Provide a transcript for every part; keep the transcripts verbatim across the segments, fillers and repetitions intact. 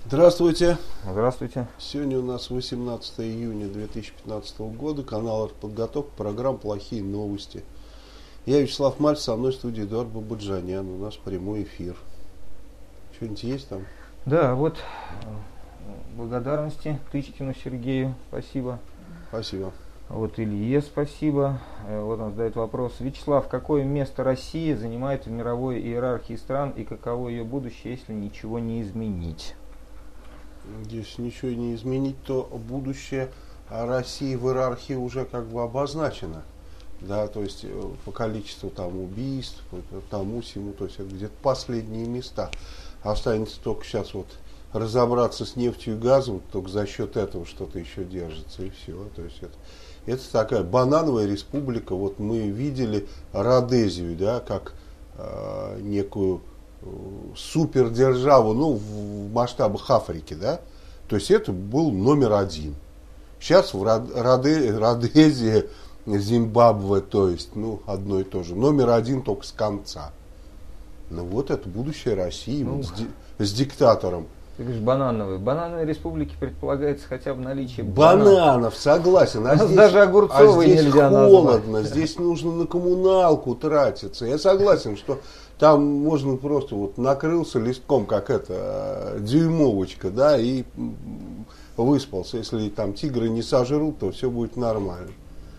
Здравствуйте. Здравствуйте. Сегодня у нас восемнадцатое июня две тысячи пятнадцатого года, канал «Артподготовка», программа «Плохие новости». Я Вячеслав Мальцев, со мной в студии Эдуард Бабаджанян, у нас прямой эфир. Что-нибудь есть там? Да, вот благодарности Тычкину Сергею, спасибо. Спасибо. Вот Илье спасибо. Вот он задает вопрос. Вячеслав, какое место Россия занимает в мировой иерархии стран и каково ее будущее, если ничего не изменить? Если ничего не изменить, то будущее России в иерархии уже как бы обозначено. Да, то есть по количеству там убийств, по тому всему, то есть это где-то последние места. Останется только сейчас вот разобраться с нефтью и газом, только за счет этого что-то еще держится, и все. То есть это, это такая банановая республика. Вот мы видели Родезию, да, как э, некую супердержаву, ну, в масштабах Африки, да, то есть это был номер один. Сейчас в Роде, Родезии, Зимбабве, то есть, ну, одно и то же. Номер один только с конца. Ну, вот это будущее России, ну, вот с, ди, с диктатором. Ты говоришь банановые. Банановые республики предполагается хотя бы наличие бананов. Бананов, согласен. А здесь, даже огурцовые а здесь нельзя холодно, назвать. Здесь нужно на коммуналку тратиться. Я согласен, что там можно просто вот накрылся листком, как это, дюймовочка, да, и выспался. Если там тигры не сожрут, то все будет нормально.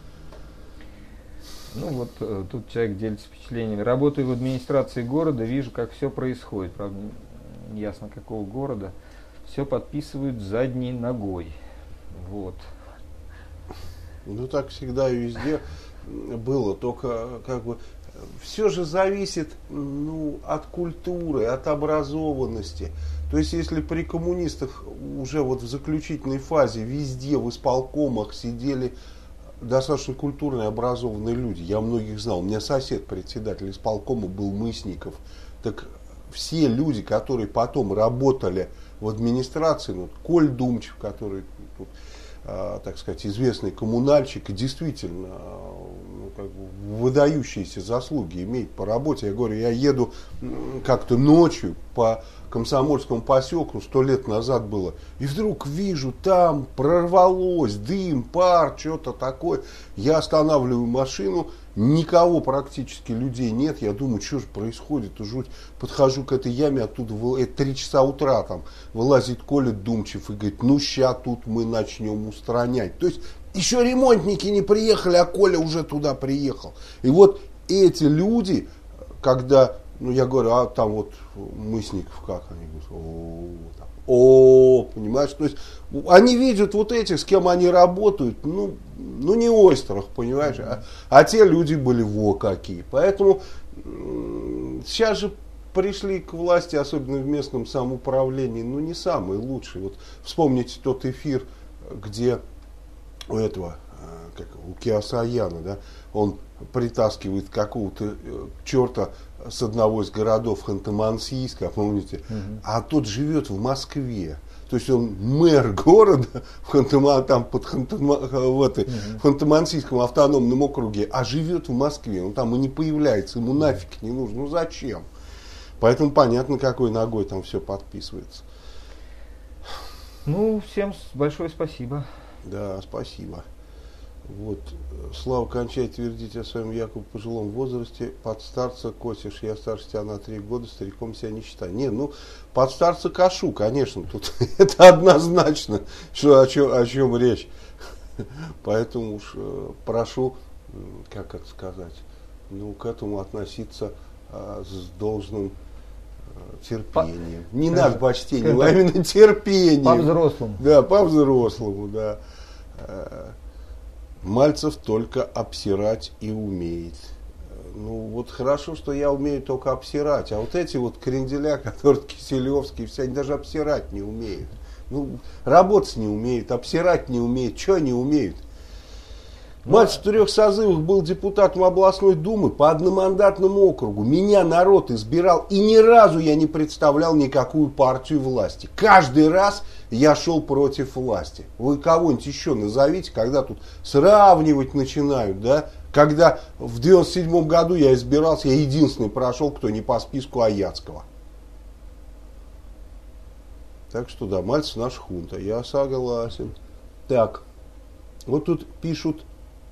Ну вот э, тут человек делится впечатлениями. Работаю в администрации города, вижу, как все происходит. Правда, не ясно какого города. Все подписывают задней ногой. Вот. Ну так всегда и везде было. Только как бы все же зависит, ну, от культуры, от образованности. То есть если при коммунистах уже вот в заключительной фазе везде в исполкомах сидели достаточно культурные, образованные люди. Я многих знал. У меня сосед, председатель исполкома, был Мысников. Так все люди, которые потом работали в администрации, ну, Коль Думчев, который, тут, а, так сказать, известный коммунальщик, и действительно, ну, как бы выдающиеся заслуги имеет по работе. Я говорю, я еду как-то ночью по Комсомольскому поселку, сто лет назад было, и вдруг вижу, там прорвалось, дым, пар, что-то такое. Я останавливаю машину, никого практически, людей нет. Я думаю, что же происходит, жуть. Подхожу к этой яме, оттуда, это три часа утра, там вылазит Коля Думчев и говорит, ну ща тут мы начнем устранять. То есть еще ремонтники не приехали, а Коля уже туда приехал. И вот эти люди, когда, ну я говорю, а там вот Мысников как, они говорят, о, понимаешь, то есть они видят вот этих, с кем они работают, ну, ну не ойстрах, понимаешь, а, а те люди были во какие. Поэтому м- сейчас же пришли к власти, особенно в местном самоуправлении, ну не самые лучшие. Вот вспомните тот эфир, где у этого, как, у Киасаяна, да, он притаскивает какого-то черта с одного из городов Ханты-Мансийска, помните, угу. А тот живет в Москве. То есть он мэр города в, Ханты, там, под Ханты, в этой, угу. в Ханты-Мансийском автономном округе, а живет в Москве. Он там и не появляется, ему нафиг не нужно. Ну зачем? Поэтому понятно, какой ногой там все подписывается. Ну, всем большое спасибо. Да, спасибо. Вот. Слава кончает твердить о своем якобы пожилом возрасте. Под старца косишь, я старше тебя на три года, стариком себя не считаю. Не, ну, под старца кашу, конечно, тут это однозначно, что, о, чем, о чем речь. Поэтому уж э, прошу, как это сказать, ну, к этому относиться э, с должным э, терпением. По, не наш почтением, а именно терпением. По-взрослому. Да, по-взрослому, да. Мальцев только обсирать и умеет. Ну вот хорошо, что я умею только обсирать, а вот эти вот кренделя, которые Киселевские, все, они даже обсирать не умеют. Ну, работать не умеют, обсирать не умеют, что они умеют? Мальцев в четырех созывах был депутатом областной думы по одномандатному округу. Меня народ избирал, и ни разу я не представлял никакую партию власти. Каждый раз я шел против власти. Вы кого-нибудь еще назовите, когда тут сравнивать начинают, да? Когда в девяносто седьмом году я избирался, я единственный прошел, кто не по списку Аяцкого. Так что да, Мальцев наш хунта, я согласен. Так, вот тут пишут,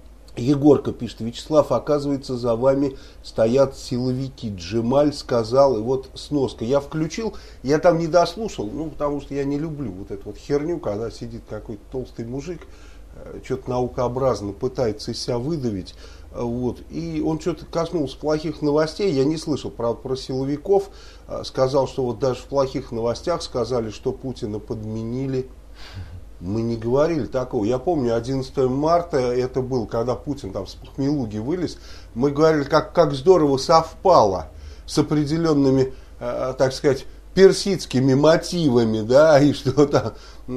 Егорка пишет, Вячеслав, оказывается, за вами стоят силовики. Джемаль сказал, и вот сноска. Я включил, я там не дослушал, ну, потому что я не люблю вот эту вот херню, когда сидит какой-то толстый мужик, что-то наукообразно пытается из себя выдавить. Вот. И он что-то коснулся плохих новостей, я не слышал, правда, про силовиков. Сказал, что вот даже в плохих новостях сказали, что Путина подменили. Мы не говорили такого. Я помню, одиннадцатого марта, это был, когда Путин там с похмелуги вылез, мы говорили, как, как здорово совпало с определенными, э, так сказать, персидскими мотивами, да, и что там,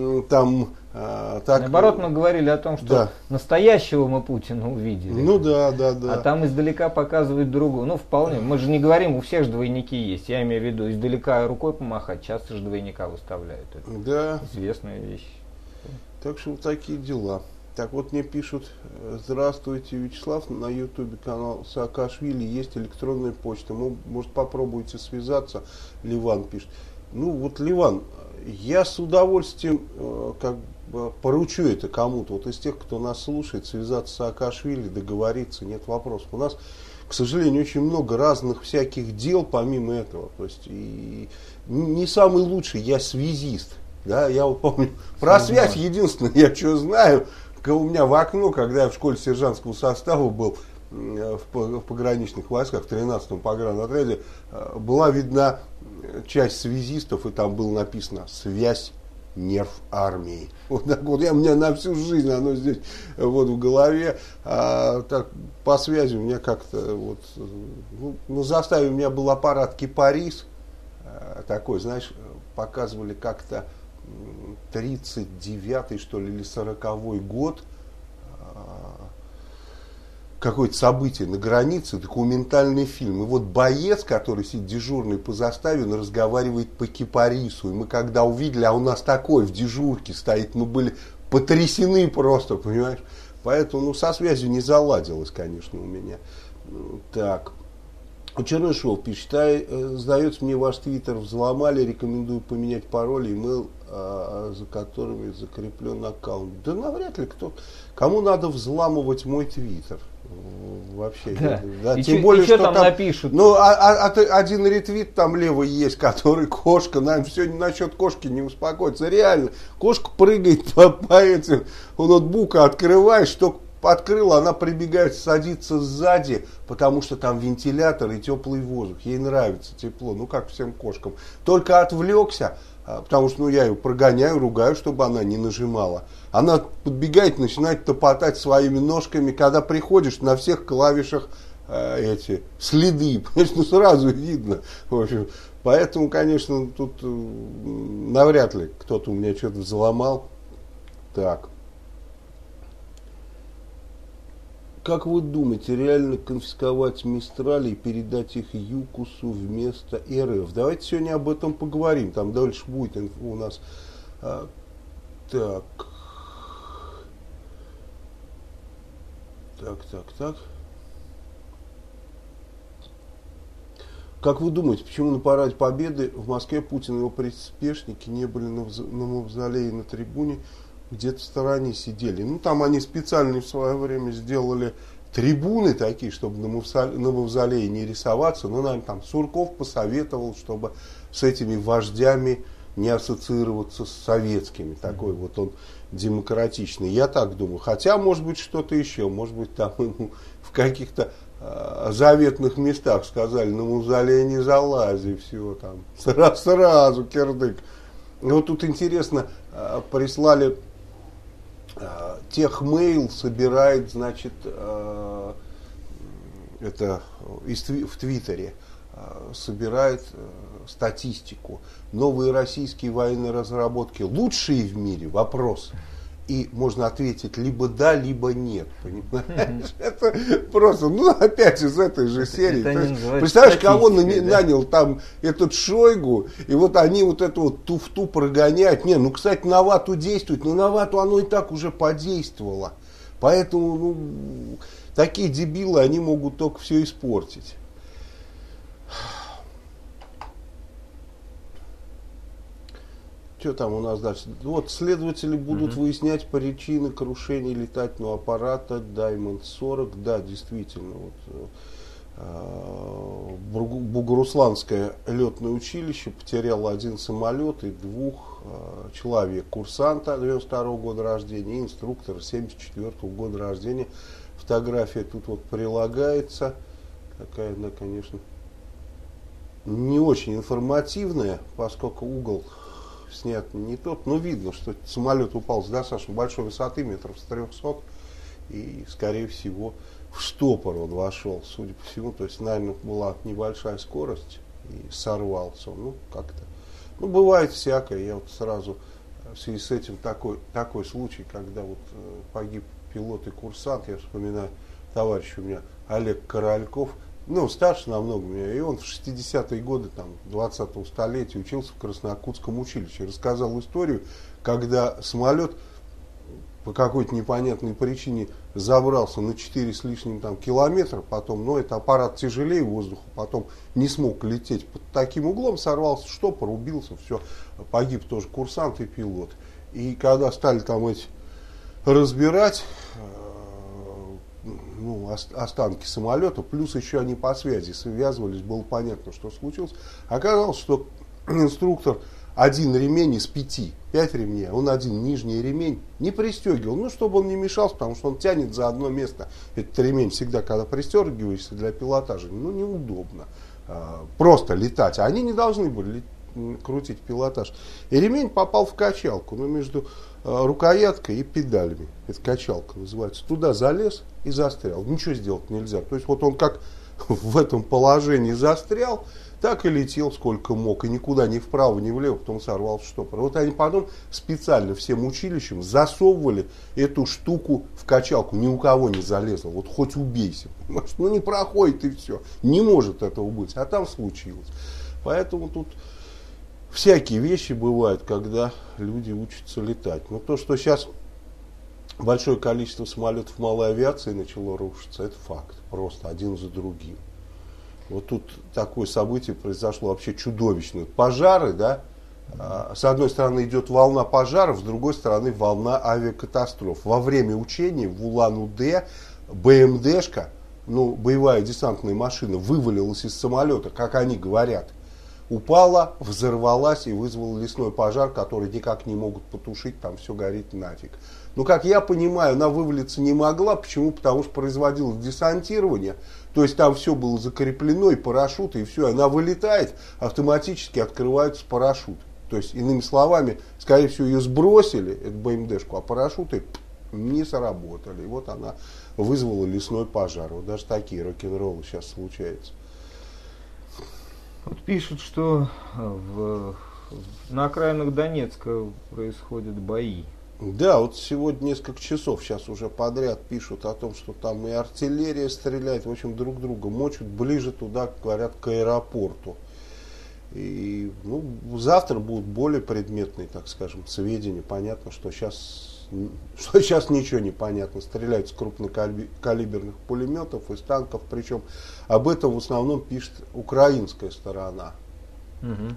там э, так... Наоборот, мы говорили о том, что да. настоящего мы Путина увидели. Ну да, да, да. А там издалека показывают другого. Ну, вполне. Мы же не говорим, у всех же двойники есть. Я имею в виду, издалека рукой помахать, часто же двойника выставляют. Это да. известная вещь. Так что вот такие дела. Так вот мне пишут, здравствуйте, Вячеслав, на ютубе канал Саакашвили есть электронная почта. Может, попробуйте связаться, Ливан пишет. Ну вот, Ливан, я с удовольствием как бы поручу это кому-то. Вот из тех, кто нас слушает, связаться с Саакашвили, договориться, нет вопросов. У нас, к сожалению, очень много разных всяких дел помимо этого. То есть и не самый лучший, я связист. Да, я вот помню, про связь единственное, я что знаю, у меня в окно, когда я в школе сержантского состава был в пограничных войсках, в тринадцатом погранотряде, была видна часть связистов, и там было написано «Связь, нерв армии». Вот так вот, я, у меня на всю жизнь оно здесь вот в голове, а так по связи у меня как-то вот, ну, на заставе у меня был аппарат «Кипарис», такой, знаешь, показывали как-то тридцать девятый, что ли, или сороковой год, какое-то событие на границе, документальный фильм. И вот боец, который сидит дежурный по заставе, он разговаривает по кипарису. И мы когда увидели, а у нас такой в дежурке стоит, мы были потрясены просто, понимаешь. Поэтому, ну, со связью не заладилось, конечно, у меня. Так. Чернышов пишет, сдается мне ваш твиттер взломали, рекомендую поменять пароль, имейл, а, за которыми закреплен аккаунт. Да навряд ли кто, кому надо взламывать мой твиттер вообще. Да. Да, и тем чё, более, и что что там, там напишут? Ну, а, а, а, один ретвит там левый есть, который кошка, нам все насчет кошки не успокоится. Реально, кошка прыгает по, по этим, ноутбука открываешь, только открыла, она прибегает, садится сзади, потому что там вентилятор и теплый воздух. Ей нравится тепло, ну как всем кошкам. Только отвлекся, потому что ну, я ее прогоняю, ругаю, чтобы она не нажимала. Она подбегает, начинает топотать своими ножками. Когда приходишь, на всех клавишах э, эти следы, конечно, сразу видно. В общем, поэтому, конечно, тут э, навряд ли кто-то у меня что-то взломал. Так. Как вы думаете, реально конфисковать Мистрали и передать их ЮКУСу вместо РФ? Давайте сегодня об этом поговорим. Там дальше будет инфо у нас. А, так. Так, так, так. Как вы думаете, почему на параде Победы в Москве Путин и его приспешники не были на, на мавзолее на трибуне, где-то в стороне сидели? Ну, там они специально в свое время сделали трибуны такие, чтобы на мавзолее, на мавзолее не рисоваться. Но, наверное, там Сурков посоветовал, чтобы с этими вождями не ассоциироваться с советскими. Такой вот он демократичный. Я так думаю. Хотя, может быть, что-то еще. Может быть, там ему в каких-то э, заветных местах сказали, на мавзолее не залази, все там. Сразу, сразу кирдык. Вот тут интересно, э, прислали э, техмейл, собирает, значит, э, это из, в Твиттере, э, собирает э, статистику. Новые российские военные разработки лучшие в мире? Вопрос. И можно ответить либо да, либо нет. Понимаешь? Это просто, ну, опять из этой же серии. Представляешь, кого нанял там этот Шойгу, и вот они вот эту вот туфту прогоняют. Не, ну, кстати, на вату действует, но на вату оно и так уже подействовало. Поэтому, ну, такие дебилы, они могут только все испортить. Что там у нас дальше? Вот следователи будут угу. выяснять причины крушения летательного аппарата Даймонд сорок. Да, действительно, вот, э, Бугурусланское летное училище потеряло один самолет и двух э, человек. Курсанта девяносто второго года рождения и инструктора семьдесят четвёртого года рождения. Фотография тут вот прилагается. Такая она, конечно, не очень информативная, поскольку угол снят не тот, но видно, что самолет упал с достаточно большой высоты, метров с трехсот, и, скорее всего, в штопор он вошел, судя по всему. То есть, наверное, была небольшая скорость, и сорвался. Ну, как-то. Ну, бывает всякое. Я вот сразу в связи с этим такой, такой случай, когда вот погиб пилот и курсант, я вспоминаю товарища у меня Олег Корольков, ну, старше намного меня, и он в шестидесятые годы, там, двадцатого столетия учился в Красноокутском училище. Рассказал историю, когда самолет по какой-то непонятной причине забрался на четыре с лишним там километра, потом, ну, это аппарат тяжелее воздуха, потом не смог лететь под таким углом, сорвался штопор, убился, все, погиб тоже курсант и пилот. И когда стали там эти разбирать, ну, останки самолета, плюс еще они по связи связывались, было понятно, что случилось. Оказалось, что инструктор один ремень из пяти, пять ремней, он один нижний ремень не пристегивал, ну, чтобы он не мешался, потому что он тянет за одно место. Этот ремень всегда, когда пристегиваешься для пилотажа, ну, неудобно просто летать. А они не должны были крутить пилотаж. И ремень попал в качалку, ну, между рукояткой и педалями. Это качалка называется. Туда залез и застрял. Ничего сделать нельзя. То есть вот он как в этом положении застрял, так и летел сколько мог. И никуда ни вправо, ни влево, потом сорвал штопор. Вот они потом специально всем училищам засовывали эту штуку в качалку. Ни у кого не залезло. Вот хоть убейся. Ну не проходит и все. Не может этого быть. А там случилось. Поэтому тут всякие вещи бывают, когда люди учатся летать. Но то, что сейчас большое количество самолетов малой авиации начало рушиться, это факт. Просто один за другим. Вот тут такое событие произошло вообще чудовищное. Пожары, да, с одной стороны идет волна пожаров, с другой стороны волна авиакатастроф. Во время учений в Улан-Удэ БМДшка, ну, боевая десантная машина, вывалилась из самолета, как они говорят. Упала, взорвалась и вызвала лесной пожар, который никак не могут потушить, там все горит нафиг. Но, как я понимаю, она вывалиться не могла. Почему? Потому что производилось десантирование, то есть там все было закреплено, и парашюты, и все. Она вылетает, автоматически открываются парашюты. То есть, иными словами, скорее всего, ее сбросили, эту БМДшку, а парашюты не сработали. И вот она вызвала лесной пожар. Вот даже такие рок-н-роллы сейчас случаются. Вот пишут, что в, на окраинах Донецка происходят бои. Да, вот сегодня несколько часов сейчас уже подряд пишут о том, что там и артиллерия стреляет, в общем, друг друга мочат ближе туда, говорят, к аэропорту. И ну, завтра будут более предметные, так скажем, сведения. Понятно, что сейчас, что сейчас ничего не понятно. Стреляют с крупнокалиберных пулеметов, из танков. Причем об этом в основном пишет украинская сторона. Угу.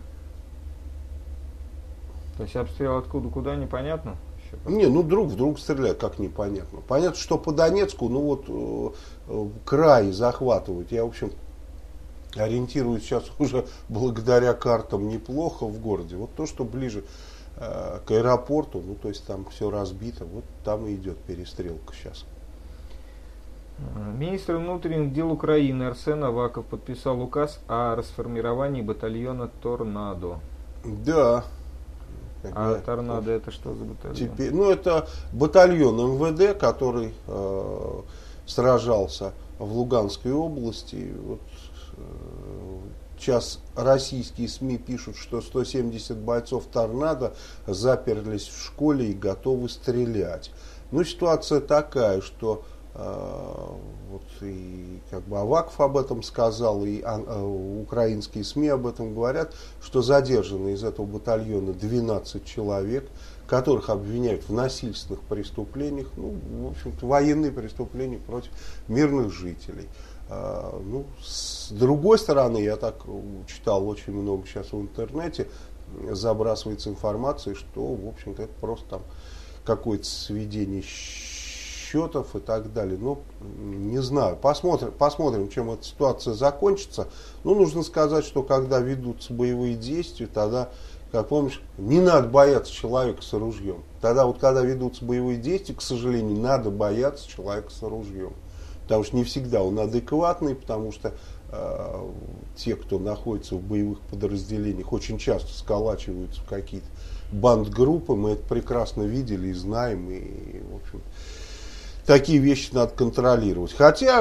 То есть обстрел откуда, куда, непонятно? Не, ну друг в друга стреляют, как непонятно. Понятно, что по Донецку, ну вот э, э, край захватывают. Я, в общем, ориентируюсь сейчас уже благодаря картам неплохо в городе. Вот то, что ближе э, к аэропорту, ну то есть там все разбито, вот там и идет перестрелка сейчас. Министр внутренних дел Украины Арсен Аваков подписал указ о расформировании батальона «Торнадо». Да. А «Торнадо» это что за батальон? Теперь, ну это батальон эм вэ дэ, который э, сражался в Луганской области. Вот, э, сейчас российские СМИ пишут, что сто семьдесят бойцов «Торнадо» заперлись в школе и готовы стрелять. Ну ситуация такая, что вот и как бы Аваков об этом сказал, и а, а, украинские СМИ об этом говорят, что задержаны из этого батальона двенадцать человек, которых обвиняют в насильственных преступлениях, ну, в общем-то, военные преступления против мирных жителей. А, ну, с другой стороны, я так читал очень много сейчас в интернете, забрасывается информацией, что, в общем-то, это просто там какое-то сведение счетов и так далее. Ну, не знаю. Посмотрим, посмотрим, чем эта ситуация закончится. Ну, нужно сказать, что когда ведутся боевые действия, тогда, как помнишь, не надо бояться человека с ружьем. Тогда вот, когда ведутся боевые действия, к сожалению, надо бояться человека с ружьем. Потому что не всегда он адекватный, потому что э, те, кто находится в боевых подразделениях, очень часто сколачиваются в какие-то бандгруппы. Мы это прекрасно видели и знаем. И, в общем, такие вещи надо контролировать. Хотя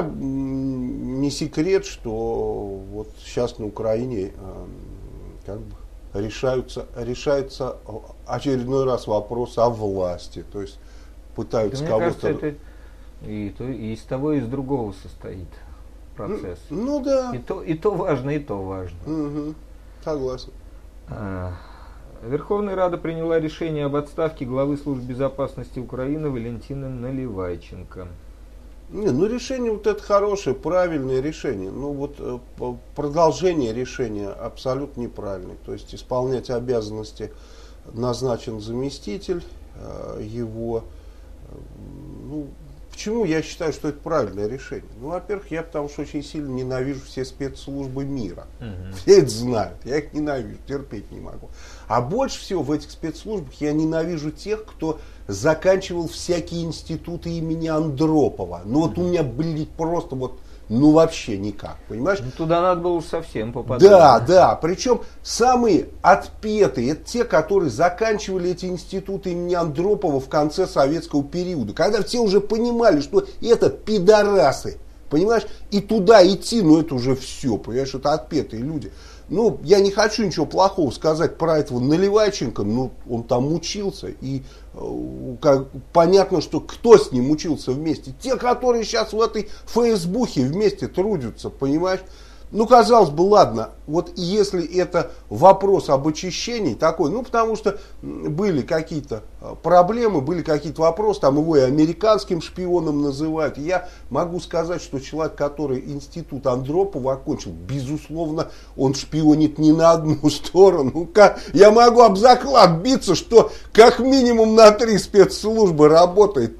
не секрет, что вот сейчас на Украине э, как бы решаются, решается очередной раз вопрос о власти. То есть пытаются да, кого-то... Мне кажется, это и, то, и из того, и из другого состоит процесс. Ну, ну да. И то, и то важно, и то важно. Угу. Согласен. А, Верховная Рада приняла решение об отставке главы службы безопасности Украины Валентины Наливайченко. Не, ну решение вот это хорошее, правильное решение. Ну вот э, продолжение решения абсолютно неправильное. То есть исполнять обязанности назначен заместитель э, его. Э, ну, почему я считаю, что это правильное решение? Ну, во-первых, я потому что очень сильно ненавижу все спецслужбы мира. Uh-huh. Все это знают, я их ненавижу, терпеть не могу. А больше всего в этих спецслужбах я ненавижу тех, кто заканчивал всякие институты имени Андропова. Ну вот у меня были просто вот, ну вообще никак, понимаешь? Ну, туда надо было уж совсем попадать. Да, да, причем самые отпетые, это те, которые заканчивали эти институты имени Андропова в конце советского периода, когда все уже понимали, что это пидорасы, понимаешь? И туда идти, ну это уже все, понимаешь, это отпетые люди. Ну, я не хочу ничего плохого сказать про этого Наливайченко, ну, он там учился, и э, как, понятно, что кто с ним учился вместе. Те, которые сейчас в этой фейсбухе вместе трудятся, понимаешь? Ну, казалось бы, ладно, вот если это вопрос об очищении такой, ну, потому что были какие-то проблемы, были какие-то вопросы, там его и американским шпионом называют. Я могу сказать, что человек, который институт Андропова окончил, безусловно, он шпионит не на одну сторону. Я могу об заклад биться, что как минимум на три спецслужбы работает.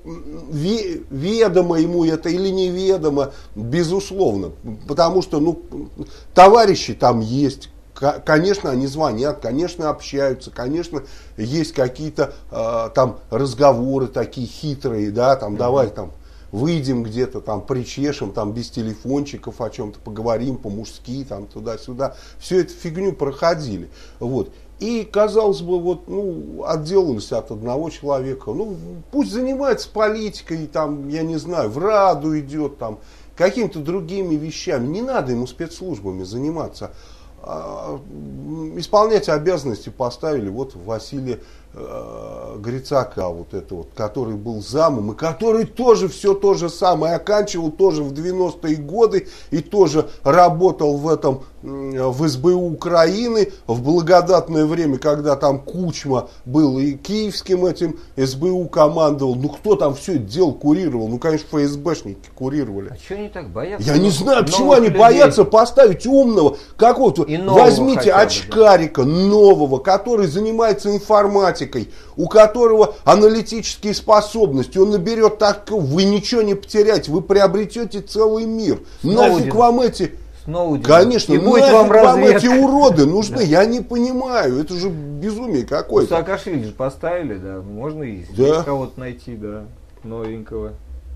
Ведомо ему это или неведомо, безусловно, потому что, ну, товарищи там есть, конечно, они звонят, конечно, общаются, конечно, есть какие-то э, там разговоры такие хитрые, да, там, mm-hmm. давай там выйдем где-то, там, причешем, там, без телефончиков, о чем-то поговорим по-мужски, там, туда-сюда, всю эту фигню проходили, вот. И, казалось бы, вот, ну, отделались от одного человека, ну, пусть занимается политикой, там, я не знаю, в Раду идет, там, какими-то другими вещами. Не надо ему спецслужбами заниматься. А, исполнять обязанности поставили вот Василия э, Грицака, вот это вот, который был замом, и который тоже все то же самое оканчивал, тоже в девяностые годы, и тоже работал в этом, в эс бэ у Украины, в благодатное время, когда там Кучма был и киевским этим эс бэ у командовал. Ну, кто там все это дело курировал? Ну, конечно, эф эс бэшники курировали. А что они так боятся? Я не знаю, почему они людей. боятся поставить умного, какого-то, возьмите очкарика, да, нового, который занимается информатикой, у которого аналитические способности, он наберет так, вы ничего не потеряете, вы приобретете целый мир. Сноуден. Нафиг вам эти... Сноуден. Конечно, и ну будет вам, вам эти уроды нужны, да. Я не понимаю, это же безумие какое-то. Саакашвили же поставили, да, можно и здесь да. кого-то найти, да, новенького.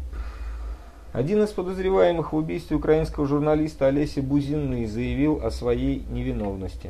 Один из подозреваемых в убийстве украинского журналиста Олеси Бузины заявил о своей невиновности.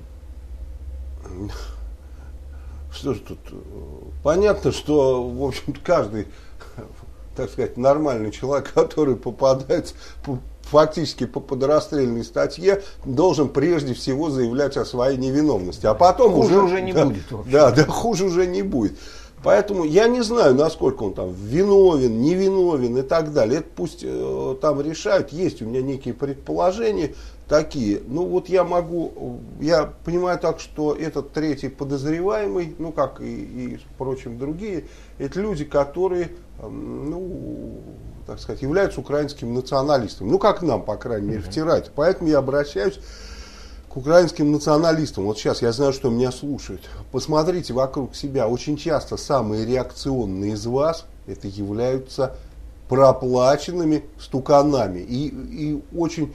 Что ж тут, понятно, что, в общем-то, каждый, так сказать, нормальный человек, который попадает фактически по подрасстрельной статье, должен прежде всего заявлять о своей невиновности. А потом хуже уже, уже не да, будет. Да, да, хуже уже не будет. Поэтому я не знаю, насколько он там виновен, невиновен и так далее. Это пусть э, там решают. Есть у меня некие предположения такие. Ну вот я могу, я понимаю так, что этот третий подозреваемый, ну как и, и впрочем другие, это люди, которые, э, ну, так сказать, являются украинскими националистами. Ну как нам, по крайней мере, втирать. Поэтому я обращаюсь к к украинским националистам, вот сейчас я знаю, что меня слушают, посмотрите вокруг себя, очень часто самые реакционные из вас это являются проплаченными стуканами. И, и очень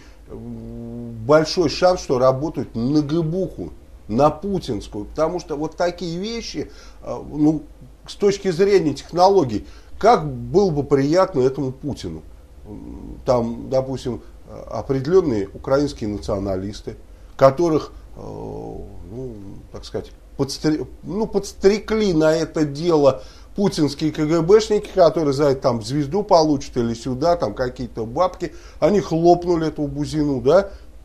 большой шанс, что работают на ГБУху, на путинскую. Потому что вот такие вещи, ну, с точки зрения технологий, как было бы приятно этому Путину. Там, допустим, определенные украинские националисты, которых, ну, так сказать, подстр... ну, подстрекли на это дело путинские КГБшники, которые за это там звезду получат или сюда, там какие-то бабки, они хлопнули эту бузину, да,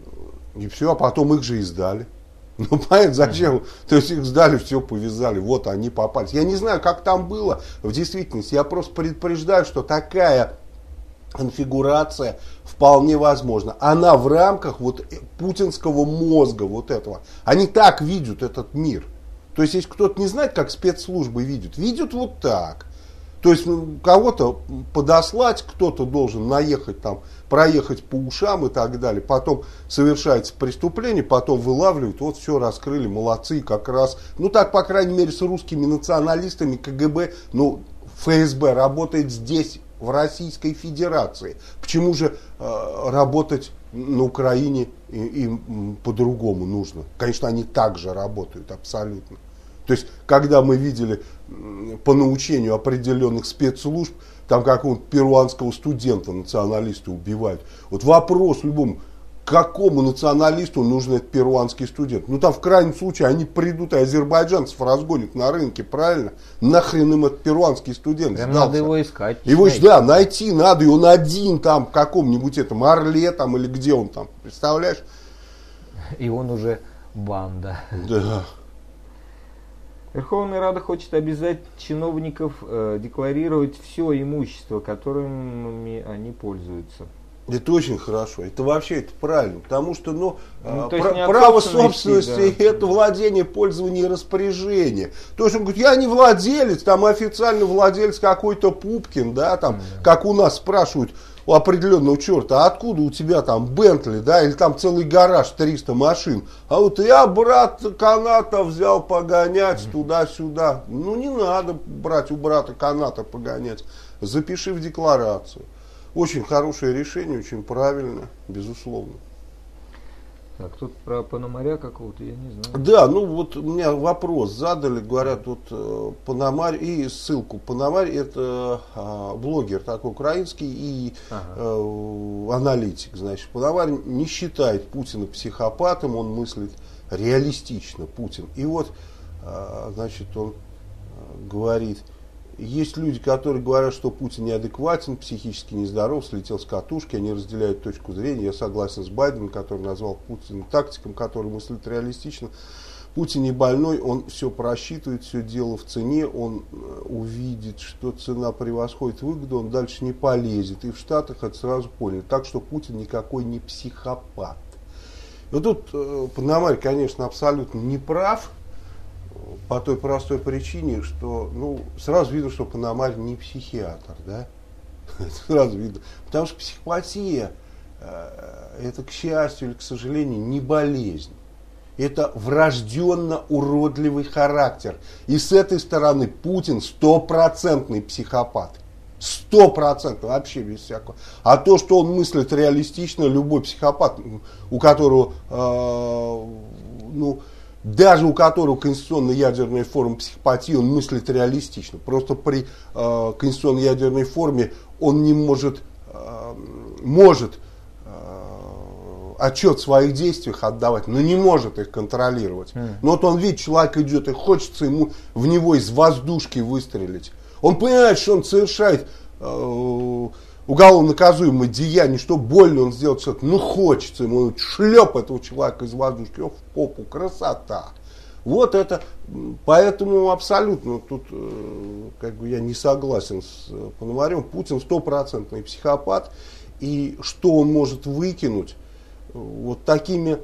и все, а потом их же и сдали. Ну, понятно, зачем? То есть их сдали, все повязали, вот они попались. Я не знаю, как там было в действительности, я просто предупреждаю, что такая конфигурация вполне возможна. Она в рамках вот путинского мозга вот этого. Они так видят этот мир. То есть, если кто-то не знает, как спецслужбы видят, видят вот так. То есть, ну, кого-то подослать, кто-то должен наехать там, проехать по ушам и так далее. Потом совершается преступление, потом вылавливают, вот все раскрыли, молодцы, как раз. Ну, так, по крайней мере, с русскими националистами КГБ, ну, ФСБ работает здесь, в Российской Федерации. Почему же э, работать на Украине им по-другому нужно? Конечно, они также работают абсолютно. То есть, когда мы видели по научению определенных спецслужб, там какого-то перуанского студента националисты убивают. Вот вопрос любому, какому националисту нужен этот перуанский студент? Ну там в крайнем случае они придут и азербайджанцев разгонят на рынке, правильно? Нахрен им этот перуанский студент Прям сдался? надо его искать. Его, да, найти надо, и он один там в каком-нибудь этом Орле там или где он там, представляешь? И он уже банда. Да. Верховная Рада хочет обязать чиновников э, декларировать все имущество, которыми они пользуются. Это очень хорошо, это вообще это правильно, потому что ну, ну, пр- право собственности да. это владение, пользование и распоряжение. То есть он говорит, я не владелец, там официально владелец какой-то Пупкин, да, там, mm-hmm. как у нас спрашивают у определенного черта, а откуда у тебя там Бентли, да, или там целый гараж, триста машин. А вот я, брат, каната взял погонять mm-hmm. туда-сюда. Ну не надо брать у брата каната погонять, запиши в декларацию. Очень хорошее решение, очень правильно, безусловно. Так, тут про Пономаря какого-то, я не знаю. Да, ну вот у меня вопрос задали, говорят, тут э, Пономарь и ссылку. Пономарь это э, блогер такой украинский и ага. э, аналитик, значит. Пономарь не считает Путина психопатом, он мыслит реалистично, Путин. И вот, э, значит, он э, говорит... Есть люди, которые говорят, что Путин неадекватен, психически нездоров, слетел с катушки, они разделяют точку зрения. Я согласен с Байденом, который назвал Путина тактиком, который мыслит реалистично. Путин не больной, он все просчитывает, все дело в цене, он увидит, что цена превосходит выгоду, он дальше не полезет. И в Штатах это сразу поняли. Так что Путин никакой не психопат. Вот тут э, Пономарь, конечно, абсолютно не прав. По той простой причине, что ну, сразу видно, что Пономарь не психиатр, да? Сразу видно. Потому что психопатия э, это, к счастью или к сожалению, не болезнь. Это врожденно уродливый характер. И с этой стороны Путин стопроцентный психопат. Сто процентов, вообще без всякого. А то, что он мыслит реалистично, любой психопат, у которого, э, ну, даже у которого конституционная ядерная форма психопатии, он мыслит реалистично. Просто при э, конституционной ядерной форме он не может, э, может э, отчет в своих действиях отдавать, но не может их контролировать. Mm. Но вот он видит, человек идет, и хочется ему в него из воздушки выстрелить. Он понимает, что он совершает э, уголовно наказуемое деяние, что больно он сделал человеку, ну хочется ему шлеп этого человека из воздушки, в попу, красота. Вот это, поэтому абсолютно тут как бы я не согласен с Пономарем. Путин стопроцентный психопат, и что он может выкинуть вот такими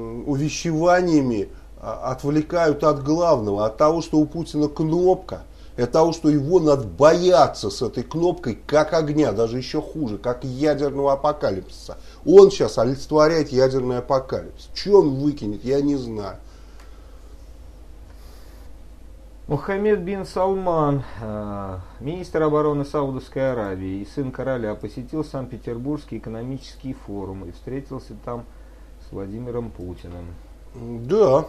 увещеваниями отвлекают от главного, от того, что у Путина кнопка. Это того, что его надо бояться с этой кнопкой, как огня, даже еще хуже, как ядерного апокалипсиса. Он сейчас олицетворяет ядерный апокалипсис. Что он выкинет, я не знаю. Мухаммед бин Салман, министр обороны Саудовской Аравии и сын короля, посетил Санкт-Петербургский экономический форум и встретился там с Владимиром Путиным. Да.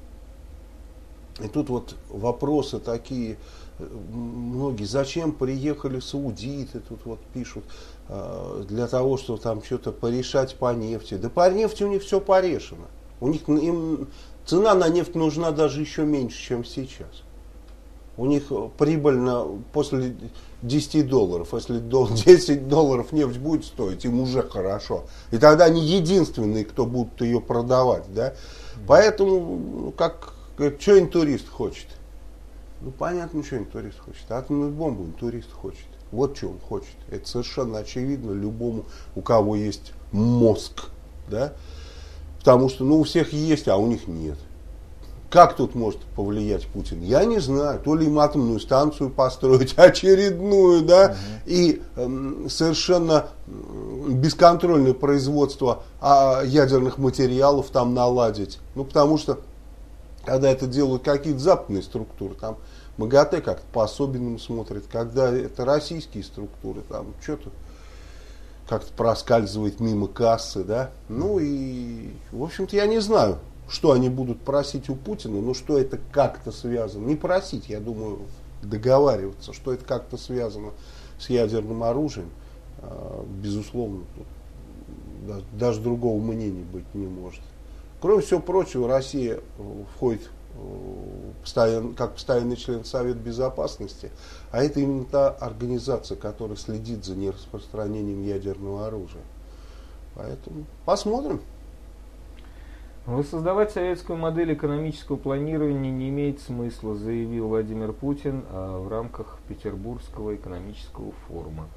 И тут вот вопросы такие, многие, зачем приехали саудиты, тут вот пишут, для того, чтобы там что-то порешать по нефти. Да по нефти у них все порешено. У них им цена на нефть нужна даже еще меньше, чем сейчас. У них прибыльно после десяти долларов. Если десять долларов нефть будет стоить, им уже хорошо. И тогда они единственные, кто будут ее продавать. Да? Поэтому, как, что интурист хочет? Ну, понятно, что интурист хочет. Атомную бомбу интурист хочет. Вот что он хочет. Это совершенно очевидно любому, у кого есть мозг. Да? Потому что ну, у всех есть, а у них нет. Как тут может повлиять Путин? Я не знаю. То ли им атомную станцию построить, очередную, да, угу. и э, совершенно бесконтрольное производство а, ядерных материалов там наладить. Ну, потому что, когда это делают какие-то западные структуры, там МАГАТЭ как-то по-особенному смотрит. Когда это российские структуры, там что-то как-то проскальзывает мимо кассы, да. Ну и, в общем-то, я не знаю, что они будут просить у Путина, но что это как-то связано. Не просить, я думаю, договариваться, что это как-то связано с ядерным оружием. Безусловно, тут даже другого мнения быть не может. Кроме всего прочего, Россия входит как постоянный член Совета Безопасности, а это именно та организация, которая следит за нераспространением ядерного оружия. Поэтому посмотрим. Воссоздавать советскую модель экономического планирования не имеет смысла, заявил Владимир Путин в рамках Петербургского экономического форума.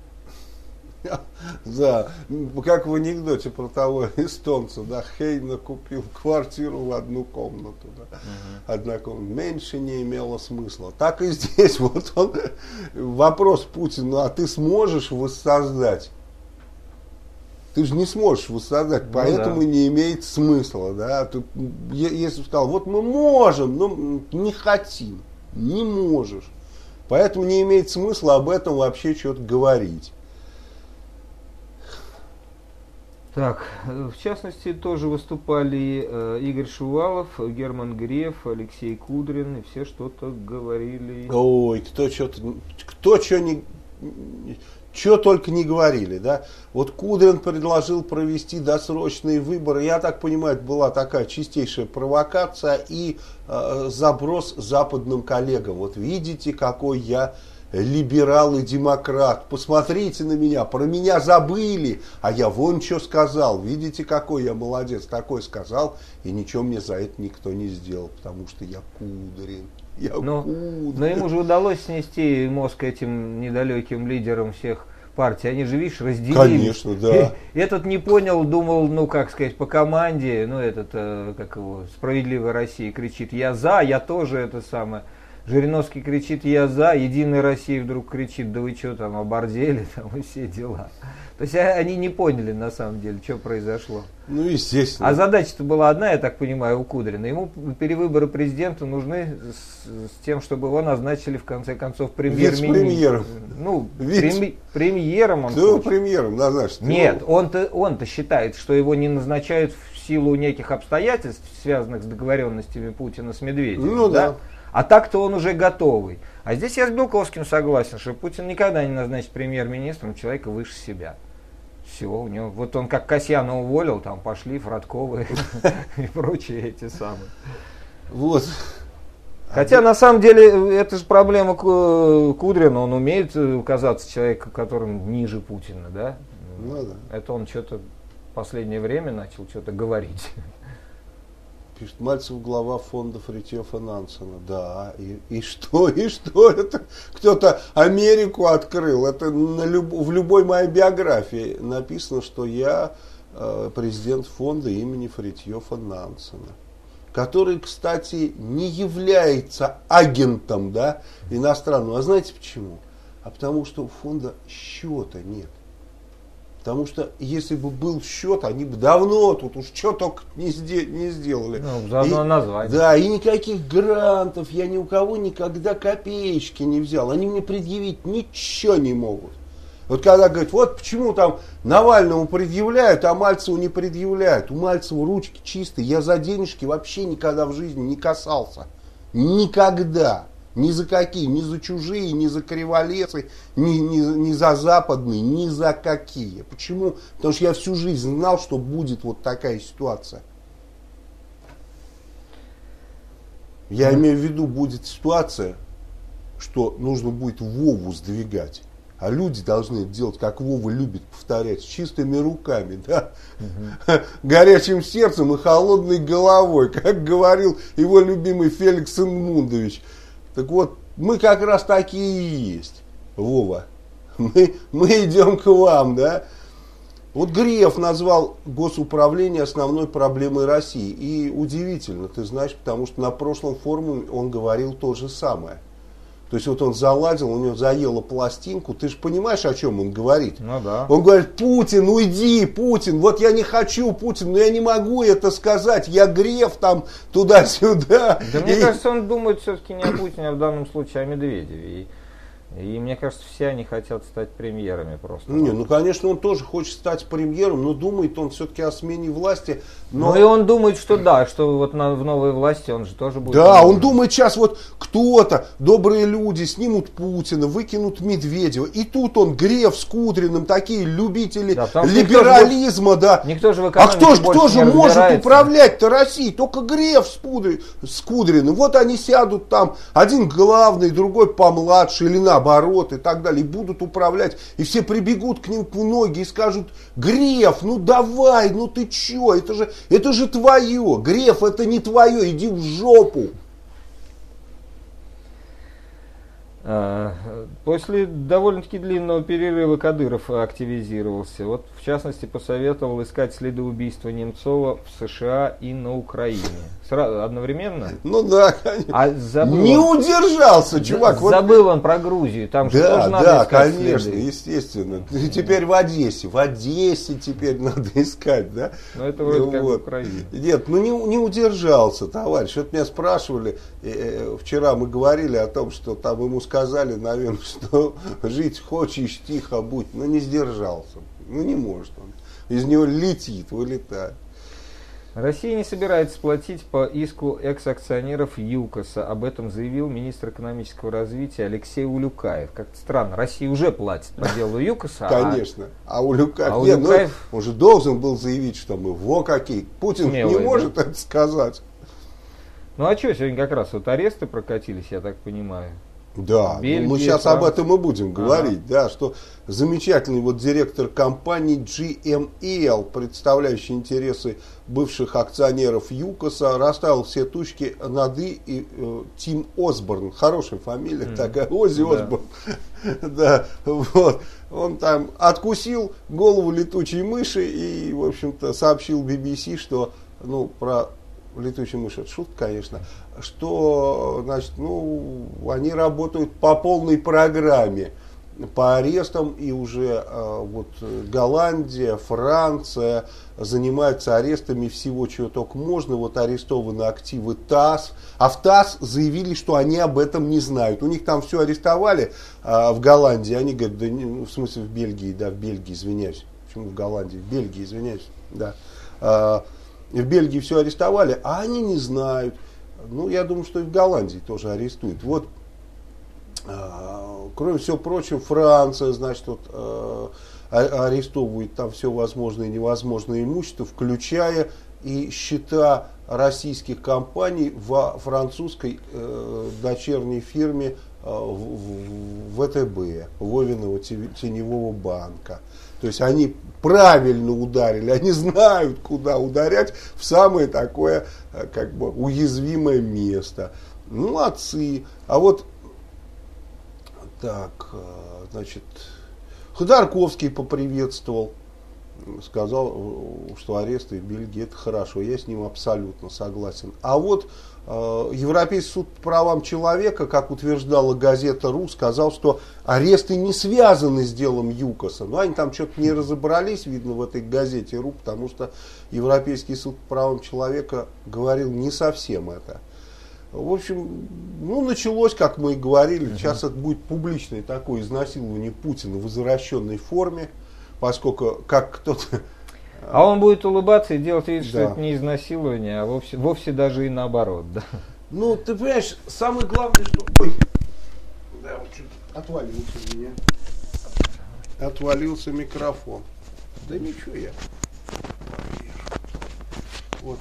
Да, как в анекдоте про того эстонца, да, Хейна купил квартиру в одну комнату, да. Угу. Однако он меньше не имело смысла. Так и здесь вот он, вопрос Путину, а ты сможешь воссоздать? Ты же не сможешь воссоздать, ну, поэтому да. не имеет смысла, да. Ты, если сказал, вот мы можем, но не хотим, не можешь, поэтому не имеет смысла об этом вообще что-то говорить. Так, в частности, тоже выступали э, Игорь Шувалов, Герман Греф, Алексей Кудрин, и все что-то говорили. Ой, кто что-то, кто что не, что только не говорили, да. Вот Кудрин предложил провести досрочные выборы. Я так понимаю, это была такая чистейшая провокация и э, заброс западным коллегам. Вот видите, какой я либерал и демократ. Посмотрите на меня, про меня забыли, а я вон что сказал. Видите, какой я молодец, такой сказал, и ничего мне за это никто не сделал, потому что я Кудрин. Я но, Кудрин. Но ему же удалось снести мозг этим недалеким лидерам всех партий. Они же, видишь, разделились. Конечно, да. И этот не понял, думал, ну, как сказать, по команде, ну, этот, э, как его, «Справедливая Россия» кричит, я за, я тоже это самое. Жириновский кричит, я за, Единая Россия вдруг кричит, да вы что там, оборзели, там и все дела. То есть они не поняли на самом деле, что произошло. Ну, естественно. А задача-то была одна, я так понимаю, у Кудрина. Ему перевыборы президента нужны с, с тем, чтобы его назначили в конце концов премьер-министром. Вице-премьером. Ну, прем, премьером он Кто премьером назначит? Нет, он-то, он-то считает, что его не назначают в силу неких обстоятельств, связанных с договоренностями Путина с Медведевым. Ну да. да? А так-то он уже готовый. А здесь я с Белковским согласен, что Путин никогда не назначит премьер-министром человека выше себя. Все, у него, вот он как Касьяна уволил, там пошли Фродковы и прочие эти самые. Вот. Хотя на самом деле это же проблема Кудрина, он умеет казаться человеком, которым ниже Путина, да? Ну да. Это он что-то в последнее время начал что-то говорить. Пишет, Мальцев глава фонда Фритьёфа Нансена. Да, и, и что, и что? Это кто-то Америку открыл. Это на люб, в любой моей биографии написано, что я э, президент фонда имени Фритьёфа Нансена. который, кстати, не является агентом, да, иностранным. А знаете почему? А потому что у фонда счета нет. Потому что если бы был счет, они бы давно тут уж что только не, сде- не сделали. Ну, заодно и, название. Да, и никаких грантов я ни у кого никогда копеечки не взял. Они мне предъявить ничего не могут. Вот когда говорят, вот почему там Навальному предъявляют, а Мальцеву не предъявляют. У Мальцева ручки чистые. Я за денежки вообще никогда в жизни не касался. Никогда. Ни за какие, ни за чужие, ни за криволесы, ни, ни, ни за западные, ни за какие. Почему? Потому что я всю жизнь знал, что будет вот такая ситуация. Я имею в виду, будет ситуация, что нужно будет Вову сдвигать. А люди должны это делать, как Вова любит повторять, с чистыми руками, да? Угу. Горячим сердцем и холодной головой, как говорил его любимый Феликс Инмундович. Так вот, мы как раз такие и есть, Вова. Мы, мы идем к вам, да? Вот Греев назвал госуправление основной проблемой России. И удивительно, ты знаешь, потому что на прошлом форуме он говорил то же самое. То есть вот он заладил, у него заело пластинку. Ты же понимаешь, о чем он говорит? Ну да. Он говорит, Путин, уйди, Путин. Вот я не хочу, Путин, но я не могу это сказать. Я Греф там туда-сюда. Да мне и... кажется, он думает все-таки не о Путине, а в данном случае о Медведеве. И, и мне кажется, все они хотят стать премьерами просто. Не, ну, конечно, он тоже хочет стать премьером, но думает он все-таки о смене власти. Но... Ну и он думает, что да, что вот на, в новой власти он же тоже будет. Да, он думает сейчас вот кто-то, добрые люди снимут Путина, выкинут Медведева. И тут он, Греф с Кудриным, такие любители да, либерализма, никто да. Никто же в а кто, кто же может управлять-то Россией? Только Греф с, Пудри, с Кудриным. Вот они сядут там, один главный, другой помладше или наоборот и так далее. И будут управлять. И все прибегут к ним в ноги и скажут, Греф, ну давай, ну ты че, это же... Это же твое. Греф, это не твое. Иди в жопу. После довольно-таки длинного перерыва Кадыров активизировался. Вот, в частности, посоветовал искать следы убийства Немцова в США и на Украине. Сразу, одновременно? Ну да, конечно. А забыл не он, удержался, чувак. Забыл вот... он про Грузию. Там да, же тоже надо да, искать конечно, следы. Естественно. Теперь в Одессе. В Одессе теперь надо искать, да? Ну это вроде ну, как вот. в Украине. Нет, ну не, не удержался, товарищ. Вот меня спрашивали, э, вчера мы говорили о том, что там ему сказали, наверное, что жить хочешь, тихо будь. Но не сдержался. Ну не может он. Из него летит, вылетает. Россия не собирается платить по иску экс-акционеров ЮКОСа. Об этом заявил министр экономического развития Алексей Улюкаев. Как-то странно, Россия уже платит по делу ЮКОСа. Конечно. А Улюкаев, а нет, Улюкаев... ну, он же должен был заявить, что мы во какие. Путин Смелый, не может да? это сказать. Ну а что, сегодня как раз вот аресты прокатились, я так понимаю. Да, Бельгия, ну мы сейчас Франция. об этом и будем говорить, ага. да, что замечательный вот директор компании джи эм эл, представляющий интересы бывших акционеров ЮКОСа, расставил все тучки над «и», и э, Тим Осборн, хорошая фамилия mm-hmm. такая, Оззи да. Осборн, да, вот, он там откусил голову летучей мыши и, в общем-то, сообщил би би си, что, ну, про летучую мышь, это шутка, конечно, что, значит, ну, они работают по полной программе по арестам, и уже э, вот Голландия, Франция занимаются арестами всего, чего только можно. Вот арестованы активы ТАСС, а в ТАСС заявили, что они об этом не знают. У них там все арестовали э, в Голландии, они говорят, да, ну, в смысле в Бельгии, да, в Бельгии, извиняюсь, почему в Голландии, в Бельгии, извиняюсь, да. Э, в Бельгии все арестовали, а они не знают. Ну, я думаю, что и в Голландии тоже арестуют. Вот, э, кроме всего прочего, Франция, значит, вот, э, арестовывает там все возможное и невозможное имущество, включая и счета российских компаний во французской э, дочерней фирме э, вэ тэ бэ, Вовиного теневого банка. То есть они правильно ударили, они знают, куда ударять в самое такое как бы уязвимое место. Молодцы. А вот так, значит, Ходорковский поприветствовал сказал, что аресты в Бельгии это хорошо. Я с ним абсолютно согласен. А вот э, Европейский суд по правам человека, как утверждала газета РУ, сказал, что аресты не связаны с делом ЮКОСа. Но они там что-то не разобрались, видно, в этой газете РУ, потому что Европейский суд по правам человека говорил не совсем это. В общем, ну, началось, как мы и говорили, uh-huh. сейчас это будет публичное такое изнасилование Путина в извращенной форме, поскольку как кто-то... А он будет улыбаться и делать вид, что да. это не изнасилование, а вовсе, вовсе даже и наоборот. Да. Ну, ты понимаешь, самое главное, что... Ой, да, вот что-то отвалился у меня. Отвалился микрофон. Да ничего, я вот.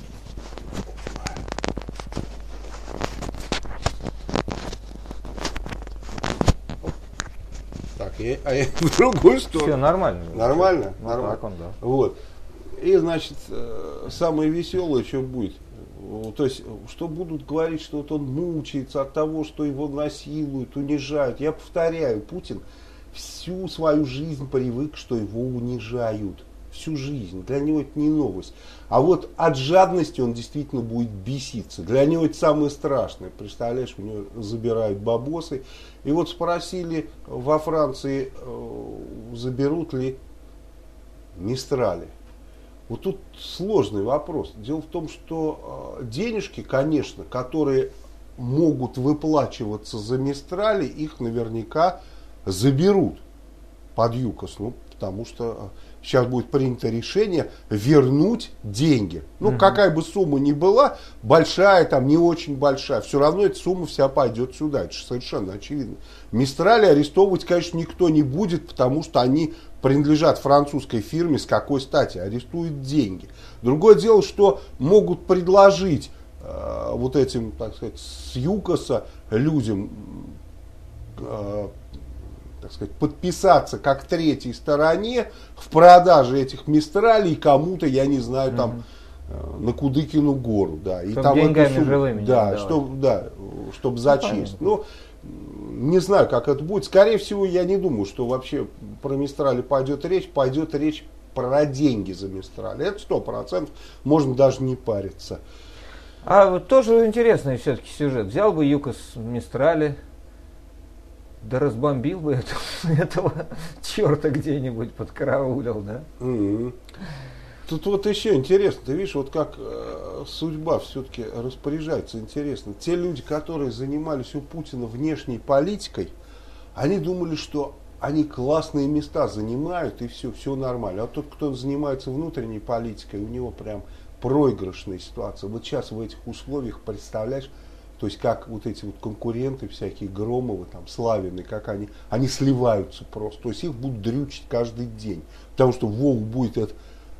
Так, я, а я в другую сторону. Все нормально. Нормально? Ну, нормально. так он, да. Вот. И, значит, самое веселое, что будет. То есть, что будут говорить, что вот он мучается от того, что его насилуют, унижают. Я повторяю, Путин всю свою жизнь привык, что его унижают. Всю жизнь. Для него это не новость. А вот от жадности он действительно будет беситься. Для него это самое страшное. Представляешь, у него забирают бабосы. И вот спросили во Франции, заберут ли Мистрали. Вот тут сложный вопрос. Дело в том, что денежки, конечно, которые могут выплачиваться за Мистрали, их наверняка заберут под ЮКОС. Ну, потому что сейчас будет принято решение вернуть деньги. Ну, угу. какая бы сумма ни была, большая, там, не очень большая, все равно эта сумма вся пойдет сюда. Это же совершенно очевидно. Мистрали арестовывать, конечно, никто не будет, потому что они принадлежат французской фирме. С какой стати? Арестуют деньги. Другое дело, что могут предложить э, вот этим, так сказать, с ЮКОСа людям э, так сказать, подписаться как третьей стороне в продаже этих Мистралей кому-то, я не знаю, там, mm-hmm. на Кудыкину гору, да. И чтобы там деньгами сумму, живыми да, чтобы, да, чтобы зачесть. Ну, не знаю, как это будет. Скорее всего, я не думаю, что вообще про Мистрали пойдет речь. Пойдет речь про деньги за Мистрали. Это сто процентов. Можно даже не париться. А вот тоже интересный все-таки сюжет. Взял бы ЮКОС Мистрали, да разбомбил бы этого, этого черта где-нибудь, подкараулил, да? Mm-hmm. Тут вот еще интересно, ты видишь, вот как э, судьба все-таки распоряжается, интересно. Те люди, которые занимались у Путина внешней политикой, они думали, что они классные места занимают и все, все нормально. А тот, кто занимается внутренней политикой, у него прям проигрышная ситуация. Вот сейчас в этих условиях, представляешь, то есть как вот эти вот конкуренты всякие, Громовы, там, Славины, как они, они сливаются просто. То есть их будут дрючить каждый день. Потому что Вову будет это,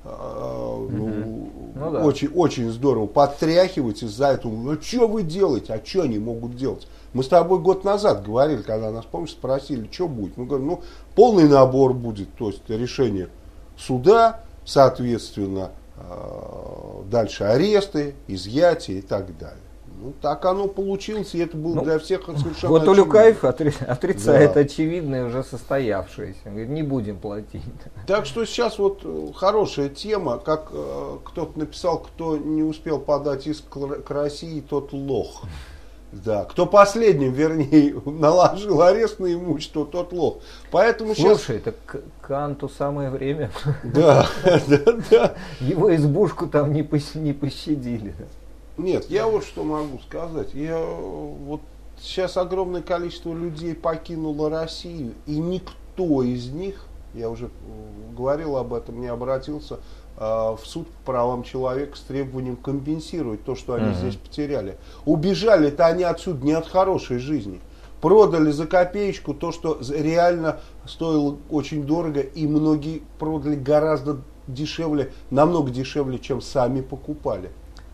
э, ну, mm-hmm. ну, да. очень, очень здорово подтряхивать из-за этого. Ну что вы делаете? А что они могут делать? Мы с тобой год назад говорили, когда нас, помнишь, спросили, что будет. Мы говорим, ну, полный набор будет. То есть решение суда, соответственно, э, дальше аресты, изъятия и так далее. Ну, так оно получилось, и это было ну, для всех совершенно вот очевидно. Улюкаев отри- отрицает да. очевидное, уже состоявшееся. Он говорит, не будем платить. Так что сейчас вот хорошая тема, как э, кто-то написал, кто не успел подать иск к России, тот лох. Да, кто последним, вернее, наложил арест на имущество, тот лох. Поэтому Слушай, сейчас... это к Канту самое время. Да, да, да. Его избушку там не пощадили. Нет, я вот что могу сказать. Я, вот сейчас огромное количество людей покинуло Россию, и никто из них, я уже говорил об этом, не обратился э, в суд по правам человека с требованием компенсировать то, что они uh-huh. здесь потеряли. Убежали-то они отсюда не от хорошей жизни. Продали за копеечку то, что реально стоило очень дорого, и многие продали гораздо дешевле, намного дешевле, чем сами покупали.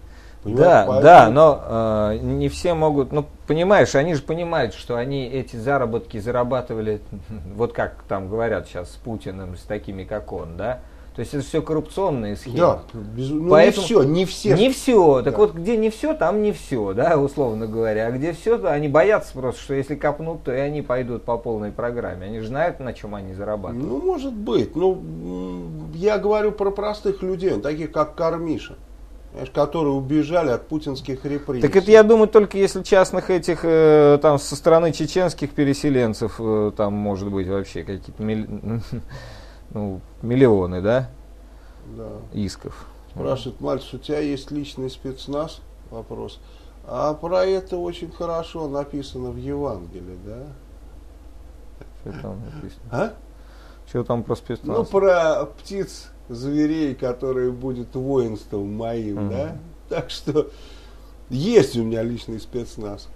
Да, поэтому... да, но э, не все могут, ну, понимаешь, они же понимают, что они эти заработки зарабатывали, вот как там говорят сейчас с Путиным, с такими, как он, да, То есть это все коррупционные схемы. Да, без, ну Поэтому, не все, не все. Не все. Так да. вот, где не все, там не все, да, условно говоря. А где все, то они боятся просто, что если копнут, то и они пойдут по полной программе. Они же знают, на чем они зарабатывают. Ну, может быть. Ну, я говорю про простых людей, таких как Кармиша, которые убежали от путинских репрессий. Так это, я думаю, только если частных этих, э, там, со стороны чеченских переселенцев, э, там, может быть, вообще какие-то милли... ну, миллионы, да, да. исков. Спрашивает, Мальцев, у тебя есть личный спецназ? Вопрос. А про это очень хорошо написано в Евангелии, да? Что там написано? А? Что там про спецназ? Ну, про птиц, зверей, которые будут воинством моим, угу. да? Так что есть у меня личный спецназ.